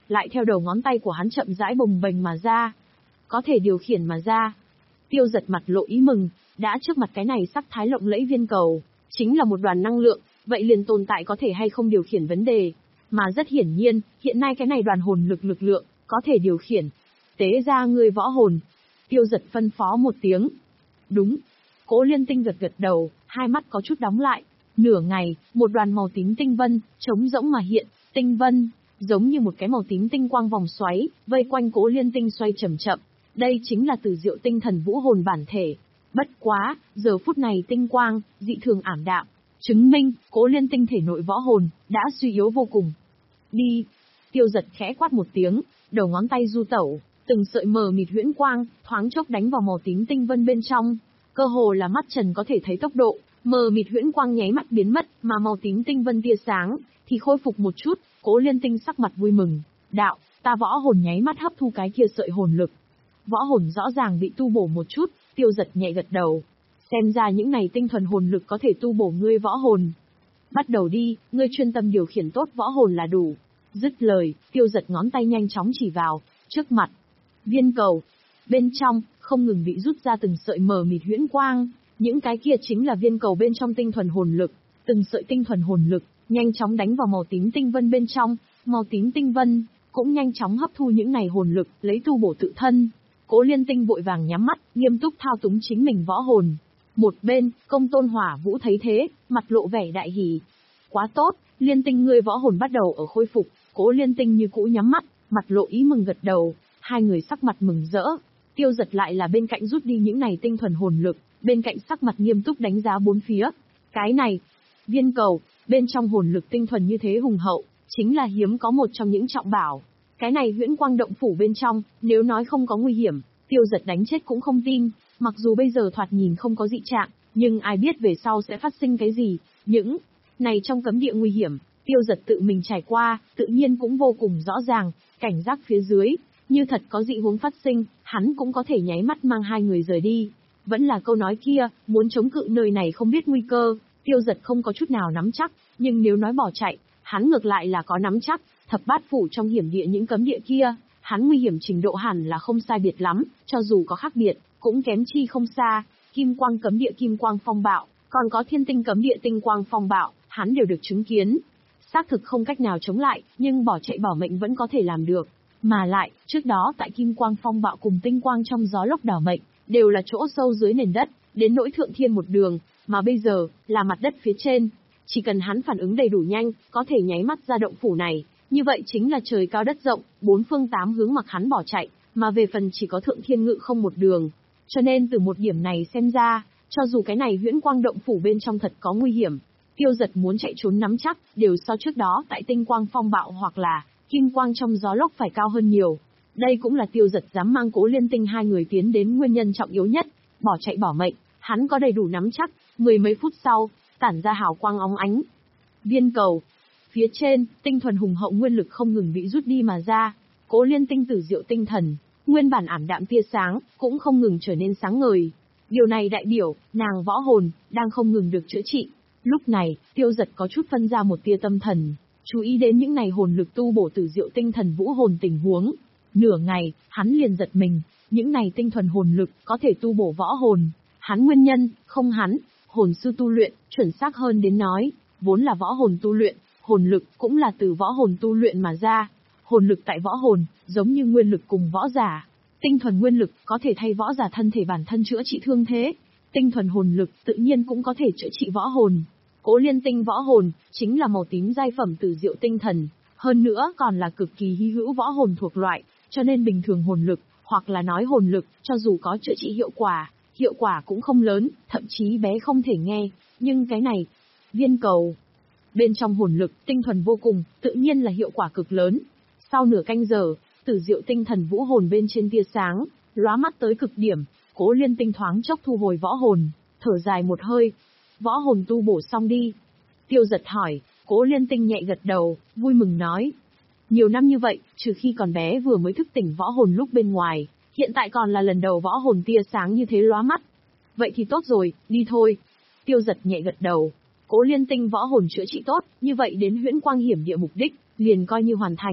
lại theo đầu ngón tay của hắn chậm rãi bồng bềnh mà ra. Có thể điều khiển mà ra. Tiêu Giật mặt lộ ý mừng, đã trước mặt cái này sắc thái lộng lẫy viên cầu, chính là một đoàn năng lượng, vậy liền tồn tại có thể hay không điều khiển vấn đề. Mà rất hiển nhiên, hiện nay cái này đoàn hồn lực lực lượng, có thể điều khiển. Tế ra ngươi võ hồn. Tiêu Giật phân phó một tiếng. Đúng. Cố Liên Tinh gật gật đầu, hai mắt có chút đóng lại. Nửa ngày, một đoàn màu tím tinh vân, trống rỗng mà hiện, tinh vân, giống như một cái màu tím tinh quang vòng xoáy, vây quanh Cố Liên Tinh xoay chậm chậm. Đây chính là Từ Diệu Tinh Thần Vũ Hồn bản thể. Bất quá, giờ phút này tinh quang, dị thường ảm đạm, chứng minh, Cố Liên Tinh thể nội võ hồn, đã suy yếu vô cùng. Đi. Tiêu Giật khẽ quát một tiếng, đầu ngón tay du tẩu, từng sợi mờ mịt huyễn quang, thoáng chốc đánh vào màu tím tinh vân bên trong. Cơ hồ là mắt trần có thể thấy tốc độ, mờ mịt huyễn quang nháy mắt biến mất, mà màu tím tinh vân tia sáng, thì khôi phục một chút. Cố Liên Tinh sắc mặt vui mừng. Đạo, ta võ hồn nháy mắt hấp thu cái kia sợi hồn lực. Võ hồn rõ ràng bị tu bổ một chút, Tiêu Giật nhẹ gật đầu. Xem ra những này tinh thuần hồn lực có thể tu bổ ngươi võ hồn. Bắt đầu đi, ngươi chuyên tâm điều khiển tốt võ hồn là đủ. Dứt lời, Tiêu Giật ngón tay nhanh chóng chỉ vào, trước mặt. Viên cầu. Bên trong, không ngừng bị rút ra từng sợi mờ mịt huyễn quang. Những cái kia chính là viên cầu bên trong tinh thuần hồn lực. Từng sợi tinh thuần hồn lực, nhanh chóng đánh vào màu tím tinh vân bên trong. Màu tím tinh vân, cũng nhanh chóng hấp thu những này hồn lực, lấy tu bổ tự thân. Cố Liên Tinh vội vàng nhắm mắt, nghiêm túc thao túng chính mình võ hồn. Một bên, Công Tôn Hỏa Vũ thấy thế, mặt lộ vẻ đại hỉ. Quá tốt, Liên Tinh ngươi võ hồn bắt đầu ở khôi phục. Cố Liên Tinh như cũ nhắm mắt, mặt lộ ý mừng gật đầu, hai người sắc mặt mừng rỡ. Tiêu Giật lại là bên cạnh rút đi những này tinh thuần hồn lực, bên cạnh sắc mặt nghiêm túc đánh giá bốn phía. Cái này, viên cầu, bên trong hồn lực tinh thuần như thế hùng hậu, chính là hiếm có một trong những trọng bảo. Cái này huyễn quang động phủ bên trong, nếu nói không có nguy hiểm, Tiêu Giật đánh chết cũng không tin. Mặc dù bây giờ thoạt nhìn không có dị trạng, nhưng ai biết về sau sẽ phát sinh cái gì. Những này trong cấm địa nguy hiểm, Tiêu Giật tự mình trải qua, tự nhiên cũng vô cùng rõ ràng. Cảnh giác phía dưới, như thật có dị huống phát sinh, hắn cũng có thể nháy mắt mang hai người rời đi. Vẫn là câu nói kia, muốn chống cự nơi này không biết nguy cơ, Tiêu Giật không có chút nào nắm chắc, nhưng nếu nói bỏ chạy, hắn ngược lại là có nắm chắc. Thập bát phủ trong hiểm địa những cấm địa kia, hắn nguy hiểm trình độ hẳn là không sai biệt lắm, cho dù có khác biệt, cũng kém chi không xa. Kim quang cấm địa kim quang phong bạo, còn có thiên tinh cấm địa tinh quang phong bạo, hắn đều được chứng kiến. Xác thực không cách nào chống lại, nhưng bỏ chạy bảo mệnh vẫn có thể làm được. Mà lại, trước đó tại kim quang phong bạo cùng tinh quang trong gió lốc đảo mệnh, đều là chỗ sâu dưới nền đất, đến nỗi thượng thiên một đường, mà bây giờ, là mặt đất phía trên. Chỉ cần hắn phản ứng đầy đủ nhanh, có thể nháy mắt ra động phủ này. Như vậy chính là trời cao đất rộng, bốn phương tám hướng mặc hắn bỏ chạy, mà về phần chỉ có thượng thiên ngự không một đường. Cho nên từ một điểm này xem ra, cho dù cái này huyễn quang động phủ bên trong thật có nguy hiểm, Tiêu Giật muốn chạy trốn nắm chắc, đều so trước đó tại tinh quang phong bạo hoặc là kim quang trong gió lốc phải cao hơn nhiều. Đây cũng là Tiêu Giật dám mang Cố Liên Tinh hai người tiến đến nguyên nhân trọng yếu nhất, bỏ chạy bỏ mệnh, hắn có đầy đủ nắm chắc. Mười mấy phút sau, tản ra hào quang óng ánh. Viên cầu. Phía trên, tinh thuần hùng hậu nguyên lực không ngừng bị rút đi mà ra. Cố Liên Tinh Tử Diệu Tinh Thần, nguyên bản ảm đạm tia sáng, cũng không ngừng trở nên sáng ngời. Điều này đại biểu, nàng võ hồn, đang không ngừng được chữa trị. Lúc này, Tiêu Giật có chút phân ra một tia tâm thần, chú ý đến những này hồn lực tu bổ Tử Diệu Tinh Thần vũ hồn tình huống. Nửa ngày, hắn liền giật mình, những này tinh thuần hồn lực, có thể tu bổ võ hồn. Hắn nguyên nhân, không hắn, hồn sư tu luyện, chuẩn xác hơn đến nói, vốn là võ hồn tu luyện. Hồn lực cũng là từ võ hồn tu luyện mà ra. Hồn lực tại võ hồn, giống như nguyên lực cùng võ giả. Tinh thuần nguyên lực có thể thay võ giả thân thể bản thân chữa trị thương thế. Tinh thuần hồn lực tự nhiên cũng có thể chữa trị võ hồn. Cố Liên Tinh võ hồn, chính là màu tím giai phẩm Tử Diệu Tinh Thần. Hơn nữa còn là cực kỳ hy hữu võ hồn thuộc loại, cho nên bình thường hồn lực, hoặc là nói hồn lực, cho dù có chữa trị hiệu quả, hiệu quả cũng không lớn, thậm chí bé không thể nghe. Nhưng cái này, viên cầu. Bên trong hồn lực, tinh thuần vô cùng, tự nhiên là hiệu quả cực lớn. Sau nửa canh giờ, Tử Diệu Tinh Thần vũ hồn bên trên tia sáng, lóa mắt tới cực điểm, Cố Liên Tinh thoáng chốc thu hồi võ hồn, thở dài một hơi. Võ hồn tu bổ xong đi. Tiêu Giật hỏi, Cố Liên Tinh nhẹ gật đầu, vui mừng nói. Nhiều năm như vậy, trừ khi còn bé vừa mới thức tỉnh võ hồn lúc bên ngoài, hiện tại còn là lần đầu võ hồn tia sáng như thế lóa mắt. Vậy thì tốt rồi, đi thôi. Tiêu Giật nhẹ gật đầu. Cố Liên Tinh võ hồn chữa trị tốt, như vậy đến huyễn quang hiểm địa mục đích, liền coi như hoàn thành.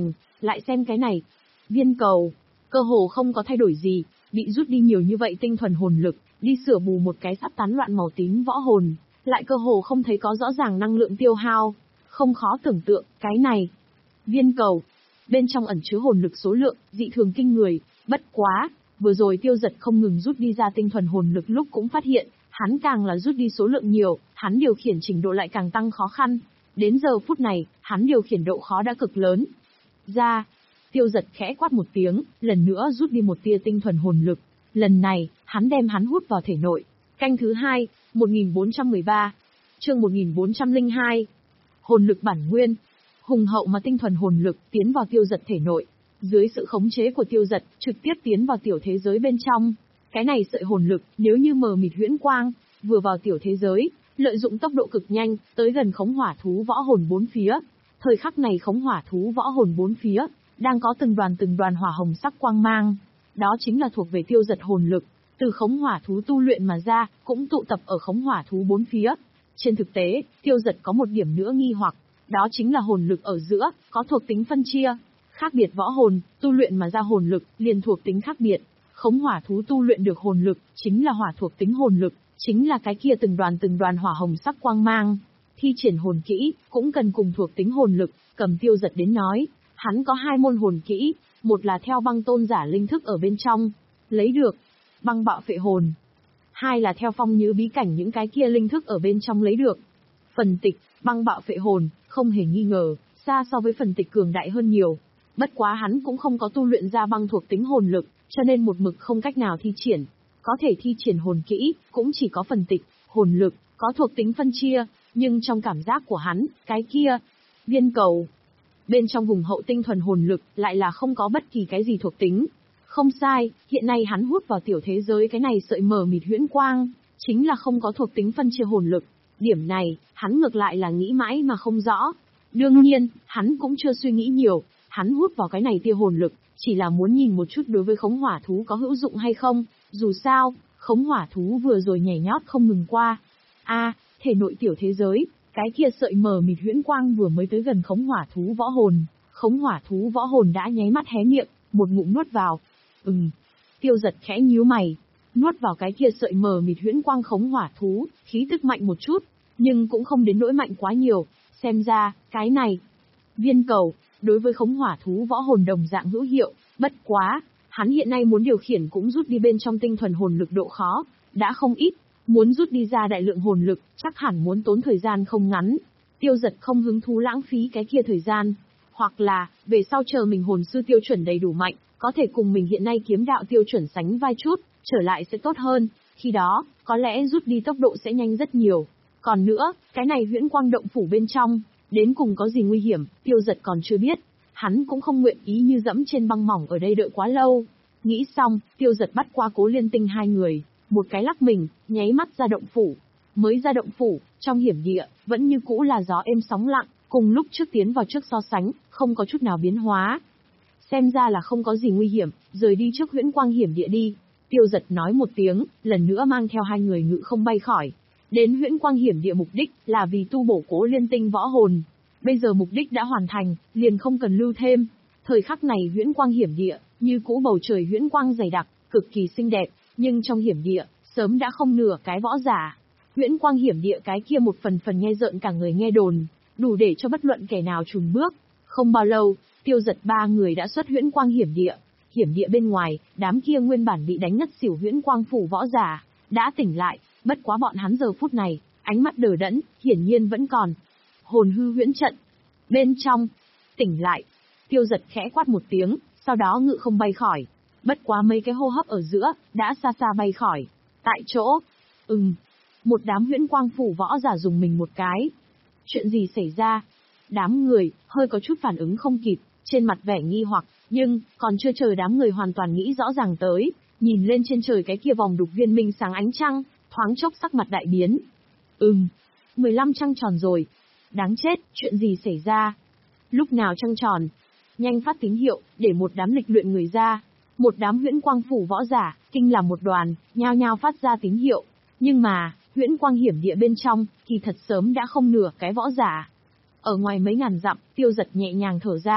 lại xem cái này. Viên cầu, cơ hồ không có thay đổi gì, bị rút đi nhiều như vậy tinh thuần hồn lực, đi sửa bù một cái sắp tán loạn màu tím võ hồn, lại cơ hồ không thấy có rõ ràng năng lượng tiêu hao. Không khó tưởng tượng, cái này. Viên cầu, bên trong ẩn chứa hồn lực số lượng, dị thường kinh người, bất quá, vừa rồi Tiêu Giật không ngừng rút đi ra tinh thuần hồn lực lúc cũng phát hiện, hắn càng là rút đi số lượng nhiều, hắn điều khiển trình độ lại càng tăng khó khăn. Đến giờ phút này, hắn điều khiển độ khó đã cực lớn. Ra, Tiêu Giật khẽ quát một tiếng, lần nữa rút đi một tia tinh thuần hồn lực. Lần này, hắn đem hắn hút vào thể nội. Canh thứ hai, một nghìn bốn trăm mười ba, chương một nghìn bốn trăm lẻ hai. Hồn lực bản nguyên, hùng hậu mà tinh thuần hồn lực tiến vào Tiêu Giật thể nội. Dưới sự khống chế của Tiêu Giật, trực tiếp tiến vào tiểu thế giới bên trong. Cái này sợi hồn lực, nếu như mờ mịt huyễn quang, vừa vào tiểu thế giới, lợi dụng tốc độ cực nhanh, tới gần khống hỏa thú võ hồn bốn phía. Thời khắc này khống hỏa thú võ hồn bốn phía, đang có từng đoàn từng đoàn hỏa hồng sắc quang mang. Đó chính là thuộc về Tiêu Giật hồn lực, từ khống hỏa thú tu luyện mà ra, cũng tụ tập ở khống hỏa thú bốn phía. Trên thực tế, Tiêu Giật có một điểm nữa nghi hoặc, đó chính là hồn lực ở giữa, có thuộc tính phân chia. Khác biệt võ hồn, tu luyện mà ra hồn lực, liền thuộc tính khác biệt. Khống hỏa thú tu luyện được hồn lực, chính là hỏa thuộc tính hồn lực, chính là cái kia từng đoàn từng đoàn hỏa hồng sắc quang mang. Thi triển hồn kỹ, cũng cần cùng thuộc tính hồn lực, cầm Tiêu Giật đến nói. Hắn có hai môn hồn kỹ, một là theo băng tôn giả linh thức ở bên trong, lấy được, băng bạo phệ hồn. Hai là theo phong nhứ bí cảnh những cái kia linh thức ở bên trong lấy được. Phần tịch, băng bạo phệ hồn, không hề nghi ngờ, xa so với phần tịch cường đại hơn nhiều. Bất quá hắn cũng không có tu luyện ra băng thuộc tính hồn lực, cho nên một mực không cách nào thi triển. Có thể thi triển hồn kỹ, cũng chỉ có phần tịch, hồn lực, có thuộc tính phân chia, nhưng trong cảm giác của hắn, cái kia, viên cầu. Bên trong vùng hậu tinh thuần hồn lực, lại là không có bất kỳ cái gì thuộc tính. Không sai, hiện nay hắn hút vào tiểu thế giới cái này sợi mờ mịt huyễn quang, chính là không có thuộc tính phân chia hồn lực. Điểm này, hắn ngược lại là nghĩ mãi mà không rõ. Đương nhiên, hắn cũng chưa suy nghĩ nhiều, hắn hút vào cái này tia hồn lực, chỉ là muốn nhìn một chút đối với khống hỏa thú có hữu dụng hay không, dù sao, khống hỏa thú vừa rồi nhảy nhót không ngừng qua. A, à, thể nội tiểu thế giới, cái kia sợi mờ mịt huyễn quang vừa mới tới gần khống hỏa thú võ hồn, khống hỏa thú võ hồn đã nháy mắt hé miệng, một ngụm nuốt vào. Ừm. Tiêu Giật khẽ nhíu mày, nuốt vào cái kia sợi mờ mịt huyễn quang khống hỏa thú, khí tức mạnh một chút, nhưng cũng không đến nỗi mạnh quá nhiều, xem ra, cái này, viên cầu, đối với khống hỏa thú võ hồn đồng dạng hữu hiệu, bất quá, hắn hiện nay muốn điều khiển cũng rút đi bên trong tinh thuần hồn lực độ khó, đã không ít, muốn rút đi ra đại lượng hồn lực, chắc hẳn muốn tốn thời gian không ngắn. Tiêu Giật không hứng thú lãng phí cái kia thời gian, hoặc là, về sau chờ mình hồn sư tiêu chuẩn đầy đủ mạnh, có thể cùng mình hiện nay kiếm đạo tiêu chuẩn sánh vai chút, trở lại sẽ tốt hơn, khi đó, có lẽ rút đi tốc độ sẽ nhanh rất nhiều. Còn nữa, cái này huyễn quang động phủ bên trong, đến cùng có gì nguy hiểm, Tiêu Giật còn chưa biết, hắn cũng không nguyện ý như dẫm trên băng mỏng ở đây đợi quá lâu. Nghĩ xong, Tiêu Giật bắt qua Cố Liên Tinh hai người, một cái lắc mình, nháy mắt ra động phủ. Mới ra động phủ, trong hiểm địa, vẫn như cũ là gió êm sóng lặng, cùng lúc trước tiến vào trước so sánh, không có chút nào biến hóa. Xem ra là không có gì nguy hiểm, rời đi trước huyễn quang hiểm địa đi. Tiêu Giật nói một tiếng, lần nữa mang theo hai người ngự không bay khỏi. Đến huyễn quang hiểm địa mục đích là vì tu bổ Cố Liên Tinh võ hồn. Bây giờ mục đích đã hoàn thành, liền không cần lưu thêm. Thời khắc này huyễn quang hiểm địa, như cũ bầu trời huyễn quang dày đặc, cực kỳ xinh đẹp, nhưng trong hiểm địa, sớm đã không nửa cái võ giả. Huyễn quang hiểm địa cái kia một phần phần nghe rợn cả người nghe đồn, đủ để cho bất luận kẻ nào chùn bước. Không bao lâu, Tiêu Giật ba người đã xuất huyễn quang hiểm địa. Hiểm địa bên ngoài, đám kia nguyên bản bị đánh ngất xỉu huyễn quang phủ võ giả, đã tỉnh lại, bất quá bọn hắn giờ phút này, ánh mắt đờ đẫn, hiển nhiên vẫn còn. Hồn hư huyễn trận. Bên trong, tỉnh lại. Tiêu Giật khẽ quát một tiếng, sau đó ngự không bay khỏi. Bất quá mấy cái hô hấp ở giữa, đã xa xa bay khỏi. Tại chỗ. Ừm. Một đám huyễn quang phủ võ giả dùng mình một cái. Chuyện gì xảy ra? Đám người, hơi có chút phản ứng không kịp, trên mặt vẻ nghi hoặc, nhưng, còn chưa chờ đám người hoàn toàn nghĩ rõ ràng tới, nhìn lên trên trời cái kia vòng đục viên minh sáng ánh trăng, thoáng chốc sắc mặt đại biến. Ừm. mười lăm trăng tròn rồi. Đáng chết, chuyện gì xảy ra? Lúc nào trăng tròn? Nhanh phát tín hiệu, để một đám lịch luyện người ra. Một đám huyễn quang phủ võ giả, kinh làm một đoàn, nhao nhao phát ra tín hiệu. Nhưng mà, huyễn quang hiểm địa bên trong, thì thật sớm đã không nửa cái võ giả. Ở ngoài mấy ngàn dặm, Tiêu Giật nhẹ nhàng thở ra.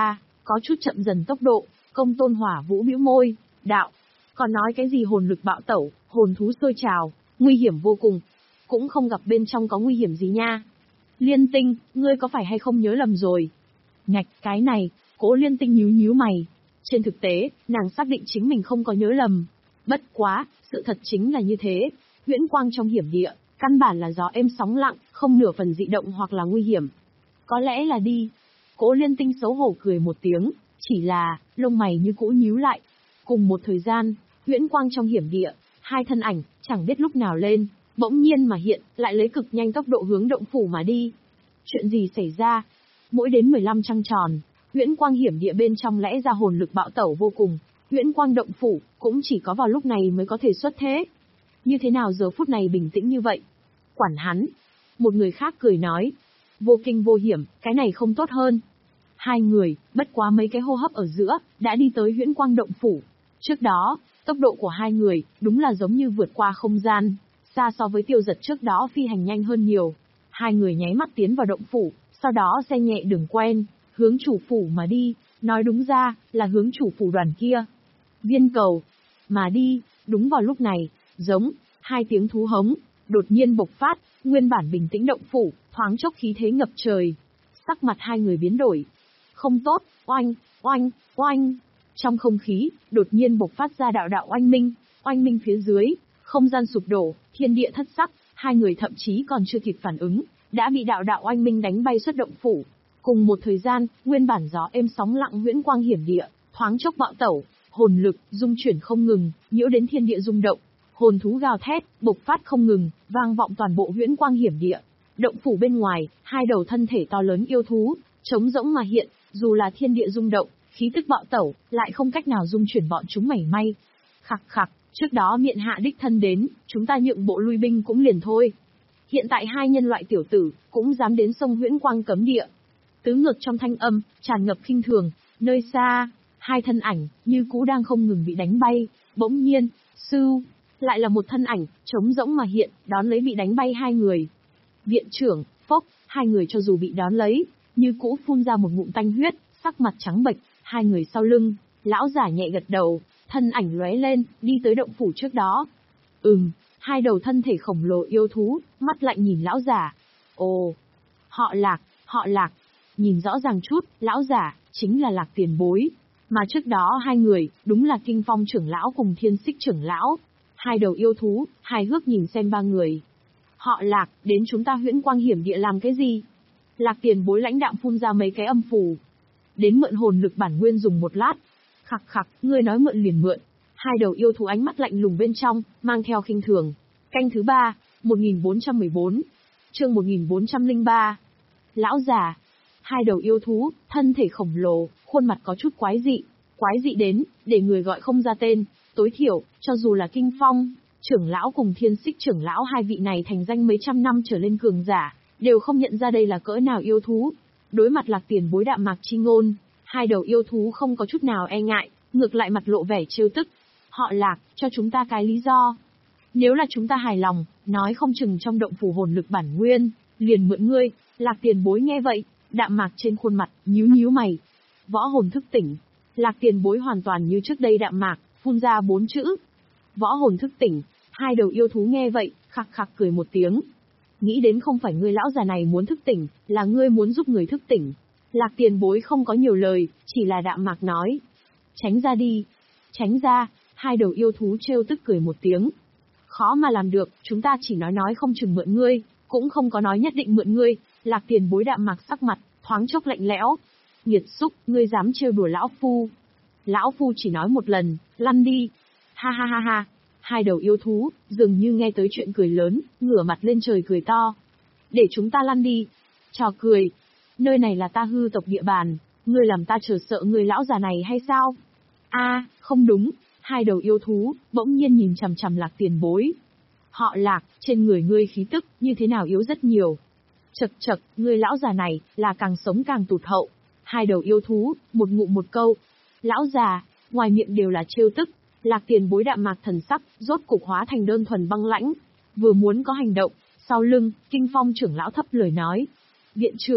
có chút chậm dần tốc độ. Công Tôn Hỏa Vũ bĩu môi, đạo, còn nói cái gì hồn lực bạo tẩu, hồn thú sôi trào, nguy hiểm vô cùng. Cũng không gặp bên trong có nguy hiểm gì nha. Liên Tinh, ngươi có phải hay không nhớ lầm rồi? Ngạch, cái này, Cố Liên Tinh nhíu nhíu mày. Trên thực tế, nàng xác định chính mình không có nhớ lầm. Bất quá, sự thật chính là như thế. Huyễn quang trong hiểm địa, căn bản là gió êm sóng lặng, không nửa phần dị động hoặc là nguy hiểm. Có lẽ là đi. Cố Liên Tinh xấu hổ cười một tiếng, chỉ là, lông mày như cũ nhíu lại. Cùng một thời gian, huyễn quang trong hiểm địa, hai thân ảnh, chẳng biết lúc nào lên, bỗng nhiên mà hiện, lại lấy cực nhanh tốc độ hướng động phủ mà đi. Chuyện gì xảy ra? Mỗi đến mười lăm trăng tròn, huyễn quang hiểm địa bên trong lẽ ra hồn lực bạo tẩu vô cùng, huyễn quang động phủ, cũng chỉ có vào lúc này mới có thể xuất thế. Như thế nào giờ phút này bình tĩnh như vậy? Quản hắn. Một người khác cười nói. Vô kinh vô hiểm, cái này không tốt hơn. Hai người, bất quá mấy cái hô hấp ở giữa, đã đi tới huyễn quang động phủ. Trước đó, tốc độ của hai người, đúng là giống như vượt qua không gian, xa so với Tiêu Giật trước đó phi hành nhanh hơn nhiều. Hai người nháy mắt tiến vào động phủ, sau đó xe nhẹ đường quen, hướng chủ phủ mà đi, nói đúng ra, là hướng chủ phủ đoàn kia. Viên cầu, mà đi, đúng vào lúc này, giống, hai tiếng thú hống, đột nhiên bộc phát, nguyên bản bình tĩnh động phủ, thoáng chốc khí thế ngập trời. Sắc mặt hai người biến đổi. Không tốt, oanh, oanh, oanh. Trong không khí, đột nhiên bộc phát ra đạo đạo oanh minh, oanh minh phía dưới, không gian sụp đổ, thiên địa thất sắc, hai người thậm chí còn chưa kịp phản ứng, đã bị đạo đạo oanh minh đánh bay xuất động phủ. Cùng một thời gian, nguyên bản gió êm sóng lặng huyễn quang hiểm địa, thoáng chốc bạo tẩu, hồn lực, dung chuyển không ngừng, nhiễu đến thiên địa rung động. Hồn thú gào thét, bộc phát không ngừng, vang vọng toàn bộ huyễn quang hiểm địa. Động phủ bên ngoài, hai đầu thân thể to lớn yêu thú, trống rỗng mà hiện, dù là thiên địa rung động, khí tức bạo tẩu, lại không cách nào dung chuyển bọn chúng mảy may. Khặc khặc, trước đó miện hạ đích thân đến, chúng ta nhượng bộ lui binh cũng liền thôi. Hiện tại hai nhân loại tiểu tử, cũng dám đến sông huyễn quang cấm địa. Tứ ngược trong thanh âm, tràn ngập khinh thường, nơi xa, hai thân ảnh, như cũ đang không ngừng bị đánh bay, bỗng nhiên, sưu, lại là một thân ảnh, trống rỗng mà hiện, đón lấy bị đánh bay hai người. Viện trưởng, phốc, hai người cho dù bị đón lấy, như cũ phun ra một ngụm tanh huyết, sắc mặt trắng bệch, hai người sau lưng, lão giả nhẹ gật đầu, thân ảnh lóe lên, đi tới động phủ trước đó. Ừm, hai đầu thân thể khổng lồ yêu thú, mắt lạnh nhìn lão giả. Ồ, họ Lạc, họ Lạc, nhìn rõ ràng chút, lão giả, chính là Lạc tiền bối. Mà trước đó hai người, đúng là Kinh Phong trưởng lão cùng Thiên Xích trưởng lão. Hai đầu yêu thú, hài hước nhìn xem ba người. Họ Lạc, đến chúng ta huyễn quang hiểm địa làm cái gì? Lạc tiền bối lãnh đạm phun ra mấy cái âm phù. Đến mượn hồn lực bản nguyên dùng một lát. Khặc khặc, ngươi nói mượn liền mượn. Hai đầu yêu thú ánh mắt lạnh lùng bên trong, mang theo khinh thường. Canh thứ ba, một nghìn bốn trăm mười bốn. Chương một nghìn bốn trăm lẻ ba. Lão già. Hai đầu yêu thú, thân thể khổng lồ, khuôn mặt có chút quái dị. Quái dị đến, để người gọi không ra tên. Tối thiểu, cho dù là Kinh Phong, trưởng lão cùng Thiên Xích trưởng lão hai vị này thành danh mấy trăm năm trở lên cường giả, đều không nhận ra đây là cỡ nào yêu thú. Đối mặt Lạc tiền bối đạm mạc chi ngôn, hai đầu yêu thú không có chút nào e ngại, ngược lại mặt lộ vẻ trêu tức. Họ Lạc, cho chúng ta cái lý do. Nếu là chúng ta hài lòng, nói không chừng trong động phủ hồn lực bản nguyên, liền mượn ngươi. Lạc tiền bối nghe vậy, đạm mạc trên khuôn mặt, nhíu nhíu mày. Võ hồn thức tỉnh. Lạc tiền bối hoàn toàn như trước đây đạm mạc, phun ra bốn chữ. Võ hồn thức tỉnh. Hai đầu yêu thú nghe vậy, khặc khặc cười một tiếng. Nghĩ đến không phải ngươi lão già này muốn thức tỉnh, là ngươi muốn giúp người thức tỉnh. Lạc tiền bối không có nhiều lời, chỉ là đạm mạc nói. Tránh ra đi. Tránh ra, hai đầu yêu thú trêu tức cười một tiếng. Khó mà làm được, chúng ta chỉ nói nói không chừng mượn ngươi, cũng không có nói nhất định mượn ngươi. Lạc tiền bối đạm mạc sắc mặt, thoáng chốc lạnh lẽo. Nghiệt xúc, ngươi dám trêu đùa lão phu. Lão phu chỉ nói một lần, lăn đi. Ha ha ha ha. Hai đầu yêu thú, dường như nghe tới chuyện cười lớn, ngửa mặt lên trời cười to. Để chúng ta lăn đi. Trò cười. Nơi này là ta hư tộc địa bàn, ngươi làm ta chờ sợ người lão già này hay sao? A, à, không đúng. Hai đầu yêu thú, bỗng nhiên nhìn chằm chằm Lạc tiền bối. Họ Lạc, trên người ngươi khí tức, như thế nào yếu rất nhiều. Chậc chậc, người lão già này, là càng sống càng tụt hậu. Hai đầu yêu thú, một ngụm một câu. Lão già, ngoài miệng đều là trêu tức. Lạc tiền bối đạm mạc thần sắc, rốt cục hóa thành đơn thuần băng lãnh. Vừa muốn có hành động, sau lưng, Kinh Phong trưởng lão thấp lời nói. Viện trưởng,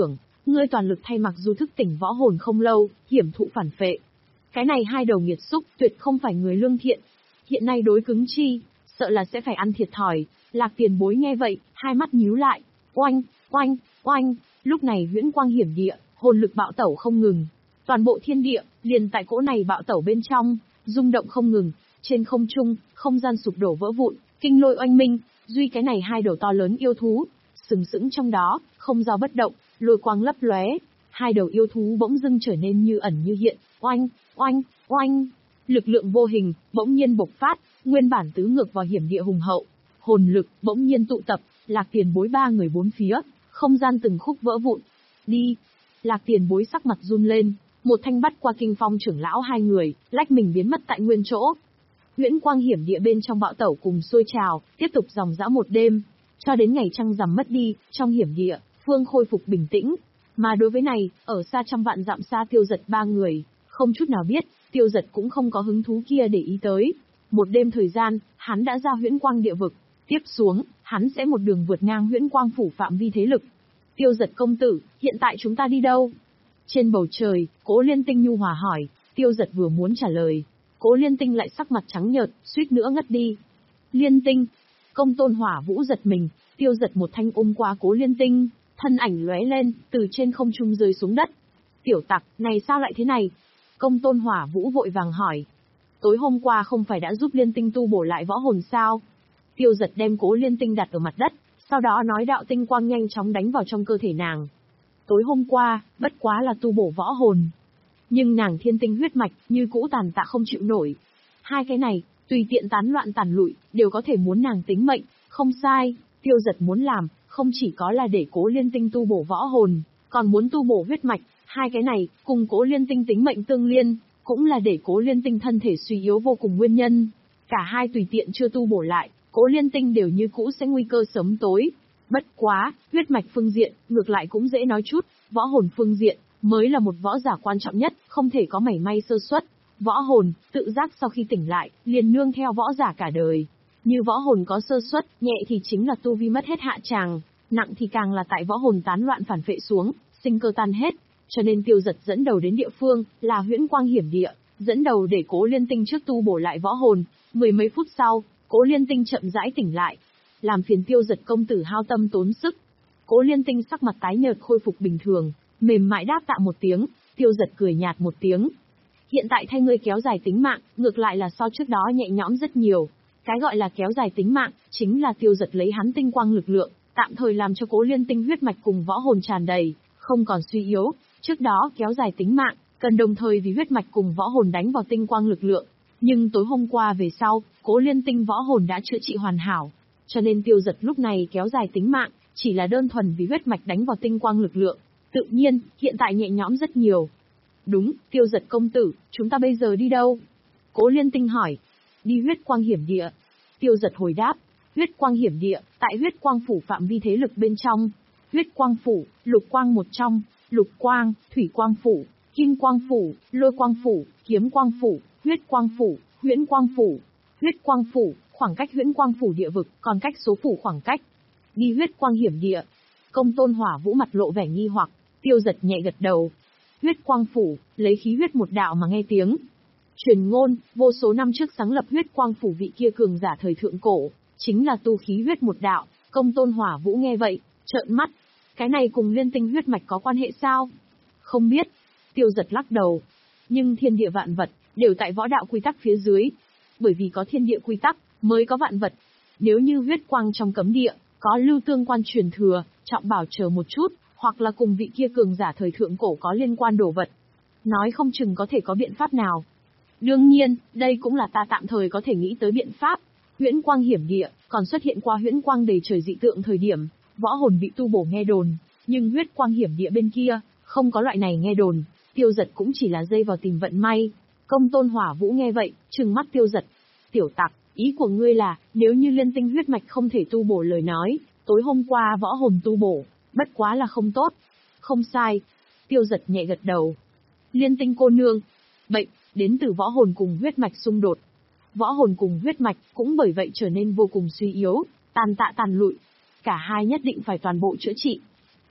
Ngươi toàn lực thay Mặc Du thức tỉnh võ hồn không lâu, hiểm thụ phản phệ. Cái này hai đầu nghiệt xúc tuyệt không phải người lương thiện. Hiện nay đối cứng chi, sợ là sẽ phải ăn thiệt thòi. Lạc Tiền Bối nghe vậy, hai mắt nhíu lại. Oanh, oanh, oanh. Lúc này huyễn quang hiểm địa, hồn lực bạo tẩu không ngừng. Toàn bộ thiên địa, liền tại cỗ này bạo tẩu bên trong, rung động không ngừng. Trên không trung, không gian sụp đổ vỡ vụn, kinh lôi oanh minh. Duy cái này hai đầu to lớn yêu thú, sừng sững trong đó, không do bất động, lôi quang lấp lóe. Hai đầu yêu thú bỗng dưng trở nên như ẩn như hiện. Oanh, oanh, oanh. Lực lượng vô hình, bỗng nhiên bộc phát, nguyên bản tứ ngược vào hiểm địa hùng hậu. Hồn lực, bỗng nhiên tụ tập, Lạc Tiền Bối ba người bốn phía, không gian từng khúc vỡ vụn. Đi. Lạc Tiền Bối sắc mặt run lên, một thanh bắt qua Kinh Phong trưởng lão hai người, lách mình biến mất tại nguyên chỗ. Huyễn quang hiểm địa bên trong bạo tẩu cùng sôi trào, tiếp tục dòng dã một đêm, cho đến ngày trăng rằm mất đi, trong hiểm địa, phương khôi phục bình tĩnh. Mà đối với này, ở xa trăm vạn dặm xa Tiêu Dật ba người, không chút nào biết, Tiêu Dật cũng không có hứng thú kia để ý tới. Một đêm thời gian, hắn đã ra huyễn quang địa vực, tiếp xuống, hắn sẽ một đường vượt ngang huyễn quang phủ phạm vi thế lực. Tiêu Dật công tử, hiện tại chúng ta đi đâu? Trên bầu trời, Cố Liên Tinh nhu hòa hỏi. Tiêu Dật vừa muốn trả lời, Cố Liên Tinh lại sắc mặt trắng nhợt, suýt nữa ngất đi. Liên Tinh. Công Tôn Hỏa Vũ giật mình, Tiêu Dật một thanh ôm qua Cố Liên Tinh, thân ảnh lóe lên, từ trên không trung rơi xuống đất. Tiểu tặc, này sao lại thế này? Công Tôn Hỏa Vũ vội vàng hỏi. Tối hôm qua không phải đã giúp Liên Tinh tu bổ lại võ hồn sao? Tiêu Dật đem Cố Liên Tinh đặt ở mặt đất, sau đó nói đạo tinh quang nhanh chóng đánh vào trong cơ thể nàng. Tối hôm qua, bất quá là tu bổ võ hồn. Nhưng nàng thiên tinh huyết mạch, như cũ tàn tạ không chịu nổi. Hai cái này, tùy tiện tán loạn tàn lụi, đều có thể muốn nàng tính mệnh, không sai. Tiêu Dật muốn làm, không chỉ có là để Cố Liên Tinh tu bổ võ hồn, còn muốn tu bổ huyết mạch. Hai cái này, cùng Cố Liên Tinh tính mệnh tương liên, cũng là để Cố Liên Tinh thân thể suy yếu vô cùng nguyên nhân. Cả hai tùy tiện chưa tu bổ lại, Cố Liên Tinh đều như cũ sẽ nguy cơ sớm tối. Bất quá, huyết mạch phương diện, ngược lại cũng dễ nói chút, võ hồn phương diện, mới là một võ giả quan trọng nhất, không thể có mảy may sơ suất. Võ hồn, tự giác sau khi tỉnh lại, liền nương theo võ giả cả đời. Như võ hồn có sơ suất, nhẹ thì chính là tu vi mất hết hạ tràng, nặng thì càng là tại võ hồn tán loạn phản phệ xuống, sinh cơ tan hết. Cho nên Tiêu Dật dẫn đầu đến địa phương, là huyễn quang hiểm địa, dẫn đầu để Cố Liên Tinh trước tu bổ lại võ hồn. Mười mấy phút sau, Cố Liên Tinh chậm rãi tỉnh lại. Làm phiền Tiêu Dật công tử hao tâm tốn sức. Cố Liên Tinh sắc mặt tái nhợt khôi phục bình thường, mềm mại đáp tạ một tiếng. Tiêu Dật cười nhạt một tiếng. Hiện tại thay ngươi kéo dài tính mạng, ngược lại là so trước đó nhẹ nhõm rất nhiều. Cái gọi là kéo dài tính mạng, chính là Tiêu Dật lấy hắn tinh quang lực lượng, tạm thời làm cho Cố Liên Tinh huyết mạch cùng võ hồn tràn đầy, không còn suy yếu. Trước đó kéo dài tính mạng, cần đồng thời vì huyết mạch cùng võ hồn đánh vào tinh quang lực lượng. Nhưng tối hôm qua về sau, Cố Liên Tinh võ hồn đã chữa trị hoàn hảo, cho nên Tiêu Dật lúc này kéo dài tính mạng, chỉ là đơn thuần vì huyết mạch đánh vào tinh quang lực lượng. Tự nhiên, hiện tại nhẹ nhõm rất nhiều. Đúng, Tiêu Dật công tử, chúng ta bây giờ đi đâu? Cố Liên Tinh hỏi. Đi huyết quang hiểm địa. Tiêu Dật hồi đáp. Huyết quang hiểm địa, tại huyết quang phủ phạm vi thế lực bên trong. Huyết quang phủ, lục quang một trong, lục quang, thủy quang phủ, kim quang phủ, lôi quang phủ, kiếm quang phủ, huyết quang phủ, huyễn quang phủ. Huyết quang phủ, khoảng cách huyễn quang phủ địa vực, còn cách số phủ khoảng cách. Đi huyết quang hiểm địa. Công Tôn Hỏa Vũ mặt lộ vẻ nghi hoặc, Tiêu Dật nhẹ gật đầu. Huyết quang phủ, lấy khí huyết một đạo mà nghe tiếng. Truyền ngôn, vô số năm trước sáng lập huyết quang phủ vị kia cường giả thời thượng cổ, chính là tu khí huyết một đạo. Công Tôn Hỏa Vũ nghe vậy, trợn mắt. Cái này cùng Liên Tinh huyết mạch có quan hệ sao? Không biết. Tiêu Dật lắc đầu. Nhưng thiên địa vạn vật, đều tại võ đạo quy tắc phía dưới. Bởi vì có thiên địa quy tắc, mới có vạn vật. Nếu như huyết quang trong cấm địa, có lưu tương quan truyền thừa, trọng bảo chờ một chút, hoặc là cùng vị kia cường giả thời thượng cổ có liên quan đồ vật. Nói không chừng có thể có biện pháp nào. Đương nhiên, đây cũng là ta tạm thời có thể nghĩ tới biện pháp. Huyễn quang hiểm địa, còn xuất hiện qua huyễn quang đầy trời dị tượng thời điểm, võ hồn bị tu bổ nghe đồn, nhưng huyết quang hiểm địa bên kia, không có loại này nghe đồn, Tiêu Dật cũng chỉ là dây vào tìm vận may. Công Tôn Hỏa Vũ nghe vậy, trừng mắt Tiêu Dật. Tiểu tặc, ý của ngươi là, nếu như Liên Tinh huyết mạch không thể tu bổ lời nói, tối hôm qua võ hồn tu bổ, bất quá là không tốt. Không sai. Tiêu Dật nhẹ gật đầu. Liên Tinh cô nương, bệnh, đến từ võ hồn cùng huyết mạch xung đột. Võ hồn cùng huyết mạch cũng bởi vậy trở nên vô cùng suy yếu, tàn tạ tàn lụi. Cả hai nhất định phải toàn bộ chữa trị.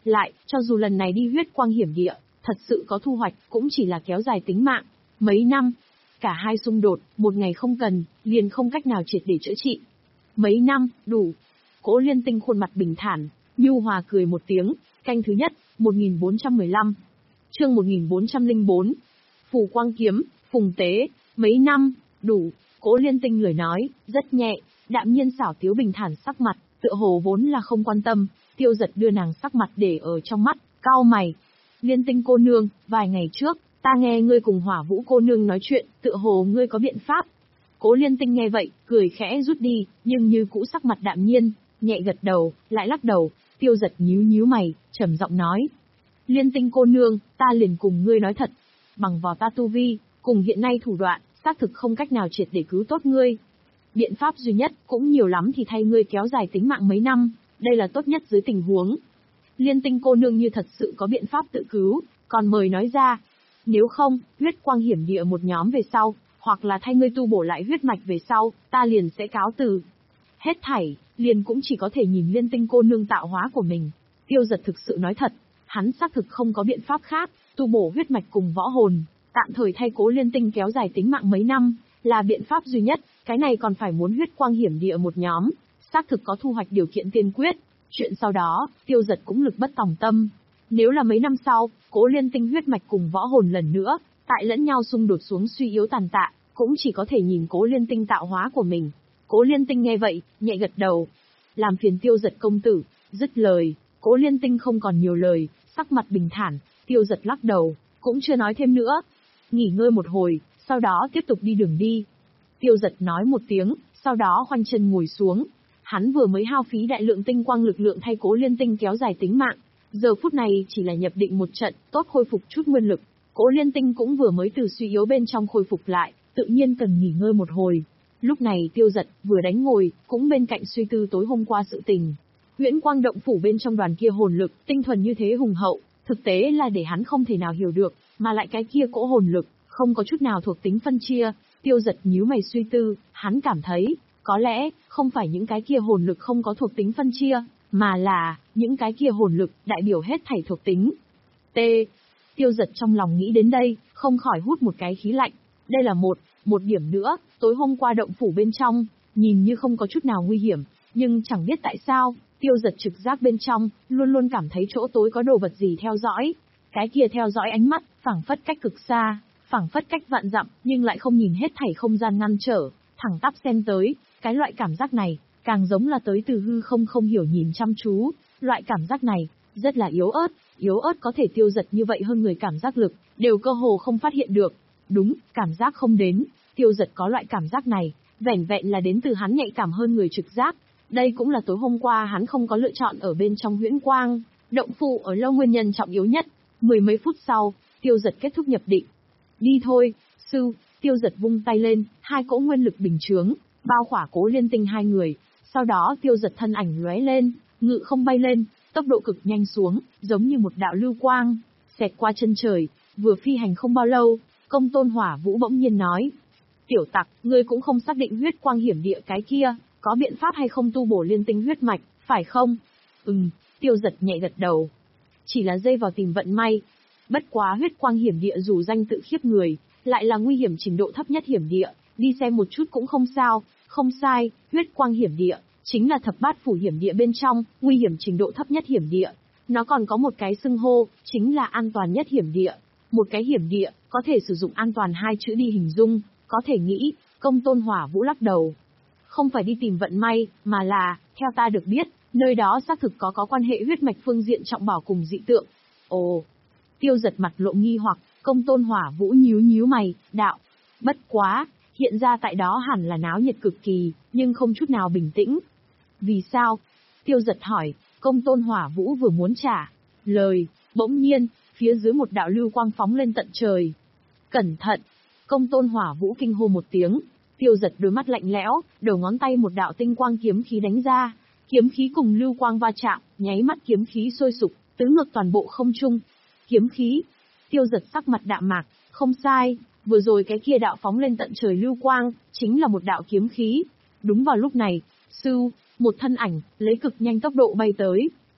Lại, cho dù lần này đi huyết quang hiểm địa, thật sự có thu hoạch, cũng chỉ là kéo dài tính mạng. Mấy năm, cả hai xung đột, một ngày không cần, liền không cách nào triệt để chữa trị. Mấy năm, đủ. Cố Liên Tinh khuôn mặt bình thản, nhu hòa cười một tiếng, canh thứ nhất, một nghìn bốn trăm mười lăm. Chương một nghìn bốn trăm lẻ bốn. Phù quang kiếm, phùng tế, mấy năm, đủ. Cố Liên Tinh lời nói, rất nhẹ, đạm nhiên xảo tiếu bình thản sắc mặt, tựa hồ vốn là không quan tâm. Tiêu Giật đưa nàng sắc mặt để ở trong mắt, cau mày. Liên Tinh cô nương, vài ngày trước, ta nghe ngươi cùng Hỏa Vũ cô nương nói chuyện, tựa hồ ngươi có biện pháp. Cố Liên Tinh nghe vậy, cười khẽ rút đi, nhưng như cũ sắc mặt đạm nhiên, nhẹ gật đầu, lại lắc đầu. Tiêu Giật nhíu nhíu mày, trầm giọng nói: Liên Tinh cô nương, ta liền cùng ngươi nói thật, bằng vào ta tu vi, cùng hiện nay thủ đoạn, xác thực không cách nào triệt để cứu tốt ngươi. Biện pháp duy nhất, cũng nhiều lắm thì thay ngươi kéo dài tính mạng mấy năm, đây là tốt nhất dưới tình huống. Liên Tinh cô nương như thật sự có biện pháp tự cứu, còn mời nói ra. Nếu không, huyết quang hiểm địa một nhóm về sau, hoặc là thay ngươi tu bổ lại huyết mạch về sau, ta liền sẽ cáo từ. Hết thảy, liền cũng chỉ có thể nhìn Liên Tinh cô nương tạo hóa của mình. Tiêu Giật thực sự nói thật, hắn xác thực không có biện pháp khác, tu bổ huyết mạch cùng võ hồn, tạm thời thay Cố Liên Tinh kéo dài tính mạng mấy năm, là biện pháp duy nhất, cái này còn phải muốn huyết quang hiểm địa một nhóm, xác thực có thu hoạch điều kiện tiên quyết. Chuyện sau đó, Tiêu Giật cũng lực bất tòng tâm. Nếu là mấy năm sau, Cố Liên Tinh huyết mạch cùng võ hồn lần nữa, tại lẫn nhau xung đột xuống suy yếu tàn tạ, cũng chỉ có thể nhìn Cố Liên Tinh tạo hóa của mình. Cố Liên Tinh nghe vậy, nhẹ gật đầu. Làm phiền Tiêu Giật công tử, dứt lời, Cố Liên Tinh không còn nhiều lời, sắc mặt bình thản. Tiêu Giật lắc đầu, cũng chưa nói thêm nữa. Nghỉ ngơi một hồi, sau đó tiếp tục đi đường đi. Tiêu Giật nói một tiếng, sau đó khoanh chân ngồi xuống. Hắn vừa mới hao phí đại lượng tinh quang lực lượng thay Cố Liên Tinh kéo dài tính mạng, giờ phút này chỉ là nhập định một trận, tốt khôi phục chút nguyên lực. Cố Liên Tinh cũng vừa mới từ suy yếu bên trong khôi phục lại, tự nhiên cần nghỉ ngơi một hồi. Lúc này Tiêu Giật vừa đánh ngồi, cũng bên cạnh suy tư tối hôm qua sự tình. Huyễn Quang động phủ bên trong đoàn kia hồn lực, tinh thuần như thế hùng hậu, thực tế là để hắn không thể nào hiểu được, mà lại cái kia cỗ hồn lực, không có chút nào thuộc tính phân chia. Tiêu Giật nhíu mày suy tư, hắn cảm thấy, có lẽ, không phải những cái kia hồn lực không có thuộc tính phân chia, mà là, những cái kia hồn lực, đại biểu hết thảy thuộc tính. T. Tiêu Giật trong lòng nghĩ đến đây, không khỏi hút một cái khí lạnh. Đây là một, một điểm nữa, tối hôm qua động phủ bên trong, nhìn như không có chút nào nguy hiểm, nhưng chẳng biết tại sao, Tiêu Giật trực giác bên trong, luôn luôn cảm thấy chỗ tối có đồ vật gì theo dõi. Cái kia theo dõi ánh mắt, phảng phất cách cực xa, phảng phất cách vạn dặm, nhưng lại không nhìn hết thảy không gian ngăn trở, thẳng tắp xen tới. Cái loại cảm giác này, càng giống là tới từ hư không không hiểu nhìn chăm chú. Loại cảm giác này, rất là yếu ớt, yếu ớt có thể Tiêu Giật như vậy hơn người cảm giác lực, đều cơ hồ không phát hiện được. Đúng, cảm giác không đến, Tiêu Giật có loại cảm giác này, vẻn vẹn là đến từ hắn nhạy cảm hơn người trực giác. Đây cũng là tối hôm qua hắn không có lựa chọn ở bên trong Huyễn Quang động phủ ở lâu nguyên nhân trọng yếu nhất. Mười mấy phút sau, Tiêu Giật kết thúc nhập định. Đi thôi, sư. Tiêu Giật vung tay lên, hai cỗ nguyên lực bình chướng, bao khỏa Cố Liên Tinh hai người. Sau đó Tiêu Giật thân ảnh lóe lên, ngự không bay lên, tốc độ cực nhanh xuống, giống như một đạo lưu quang, xẹt qua chân trời. Vừa phi hành không bao lâu, Công Tôn Hỏa Vũ bỗng nhiên nói: Tiểu tặc, ngươi cũng không xác định huyết quang hiểm địa cái kia, có biện pháp hay không tu bổ liên tinh huyết mạch, phải không? Ừm, Tiêu Giật nhẹ gật đầu. Chỉ là dây vào tìm vận may. Bất quá huyết quang hiểm địa dù danh tự khiếp người, lại là nguy hiểm trình độ thấp nhất hiểm địa, đi xem một chút cũng không sao. Không sai, huyết quang hiểm địa, chính là thập bát phủ hiểm địa bên trong, nguy hiểm trình độ thấp nhất hiểm địa. Nó còn có một cái xưng hô, chính là an toàn nhất hiểm địa. Một cái hiểm địa, có thể sử dụng an toàn hai chữ đi hình dung, có thể nghĩ. Công Tôn Hỏa Vũ lắc đầu. Không phải đi tìm vận may, mà là, theo ta được biết, nơi đó xác thực có có quan hệ huyết mạch phương diện trọng bảo cùng dị tượng. Ồ, Tiêu Giật mặt lộ nghi hoặc, Công Tôn Hỏa Vũ nhíu nhíu mày, đạo. Bất quá, hiện ra tại đó hẳn là náo nhiệt cực kỳ, nhưng không chút nào bình tĩnh. Vì sao? Tiêu Giật hỏi. Công Tôn Hỏa Vũ vừa muốn trả lời, bỗng nhiên, phía dưới một đạo lưu quang phóng lên tận trời. Cẩn thận! Công Tôn Hỏa Vũ kinh hô một tiếng. Tiêu Giật đôi mắt lạnh lẽo, đầu ngón tay một đạo tinh quang kiếm khí đánh ra. Kiếm khí cùng lưu quang va chạm, nháy mắt kiếm khí sôi sục, tứ ngược toàn bộ không trung. Kiếm khí! Tiêu Giật sắc mặt đạm mạc, không sai, vừa rồi cái kia đạo phóng lên tận trời lưu quang, chính là một đạo kiếm khí. Đúng vào lúc này, sư, một thân ảnh, lấy cực nhanh tốc độ bay tới.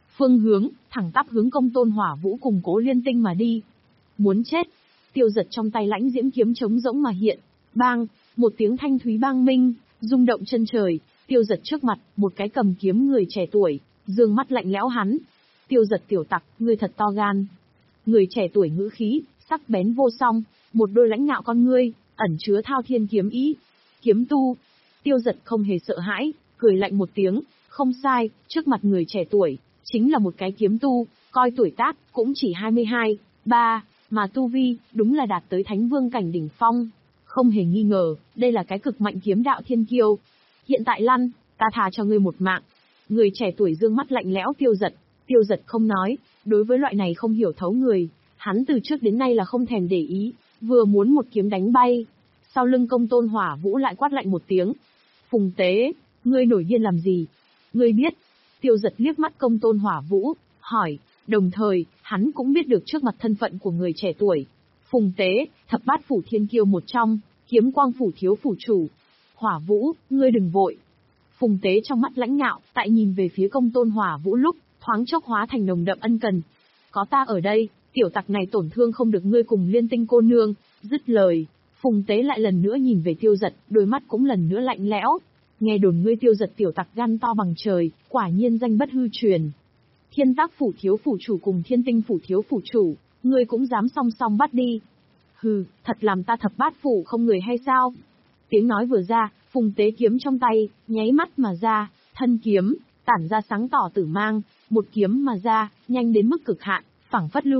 Phương hướng, thẳng tắp hướng Công Tôn Hỏa Vũ cùng Cố Liên Tinh mà đi. Muốn chết. Tiêu Giật trong tay lãnh diễm kiếm trống rỗng mà hiện. Bang, một tiếng thanh thúy bang minh, rung động chân trời. Tiêu Giật trước mặt, một cái cầm kiếm người trẻ tuổi, dương mắt lạnh lẽo hắn. Tiêu Giật tiểu tặc, ngươi thật to gan. Người trẻ tuổi ngữ khí, sắc bén vô song, một đôi lãnh ngạo con ngươi, ẩn chứa thao thiên kiếm ý. Kiếm tu. Tiêu Giật không hề sợ hãi, cười lạnh một tiếng, không sai, trước mặt người trẻ tuổi, chính là một cái kiếm tu, coi tuổi tác, cũng chỉ hai mươi hai, ba, mà tu vi, đúng là đạt tới thánh vương cảnh đỉnh phong. Không hề nghi ngờ, đây là cái cực mạnh kiếm đạo thiên kiêu. Hiện tại lăn, ta thà cho ngươi một mạng. Người trẻ tuổi dương mắt lạnh lẽo Tiêu Giật. Tiêu Giật không nói, đối với loại này không hiểu thấu người, hắn từ trước đến nay là không thèm để ý, vừa muốn một kiếm đánh bay. Sau lưng Công Tôn Hỏa Vũ lại quát lạnh một tiếng. Phùng Tế, ngươi nổi điên làm gì? Ngươi biết. Tiêu Giật liếc mắt Công Tôn Hỏa Vũ, hỏi, đồng thời, hắn cũng biết được trước mặt thân phận của người trẻ tuổi. Phùng Tế, thập bát phủ thiên kiêu một trong, kiếm quang phủ thiếu phủ chủ. Hỏa Vũ, ngươi đừng vội. Phùng Tế trong mắt lãnh ngạo, tại nhìn về phía Công Tôn Hỏa Vũ lúc, thoáng chốc hóa thành nồng đậm ân cần. Có ta ở đây, tiểu tặc này tổn thương không được ngươi cùng Liên Tinh cô nương. Dứt lời, Phùng Tế lại lần nữa nhìn về Tiêu Giật, đôi mắt cũng lần nữa lạnh lẽo. Nghe đồn ngươi Tiêu Giật tiểu tặc gan to bằng trời, quả nhiên danh bất hư truyền. Thiên Tác phủ thiếu phủ chủ cùng Thiên Tinh phủ thiếu phủ chủ, ngươi cũng dám song song bắt đi. Hừ, thật làm ta thập bát phủ không người hay sao? Tiếng nói vừa ra, Phùng Tế kiếm trong tay, nháy mắt mà ra, thân kiếm, tản ra sáng tỏ tử mang, một kiếm mà ra, nhanh đến mức cực hạn, phảng phất lưu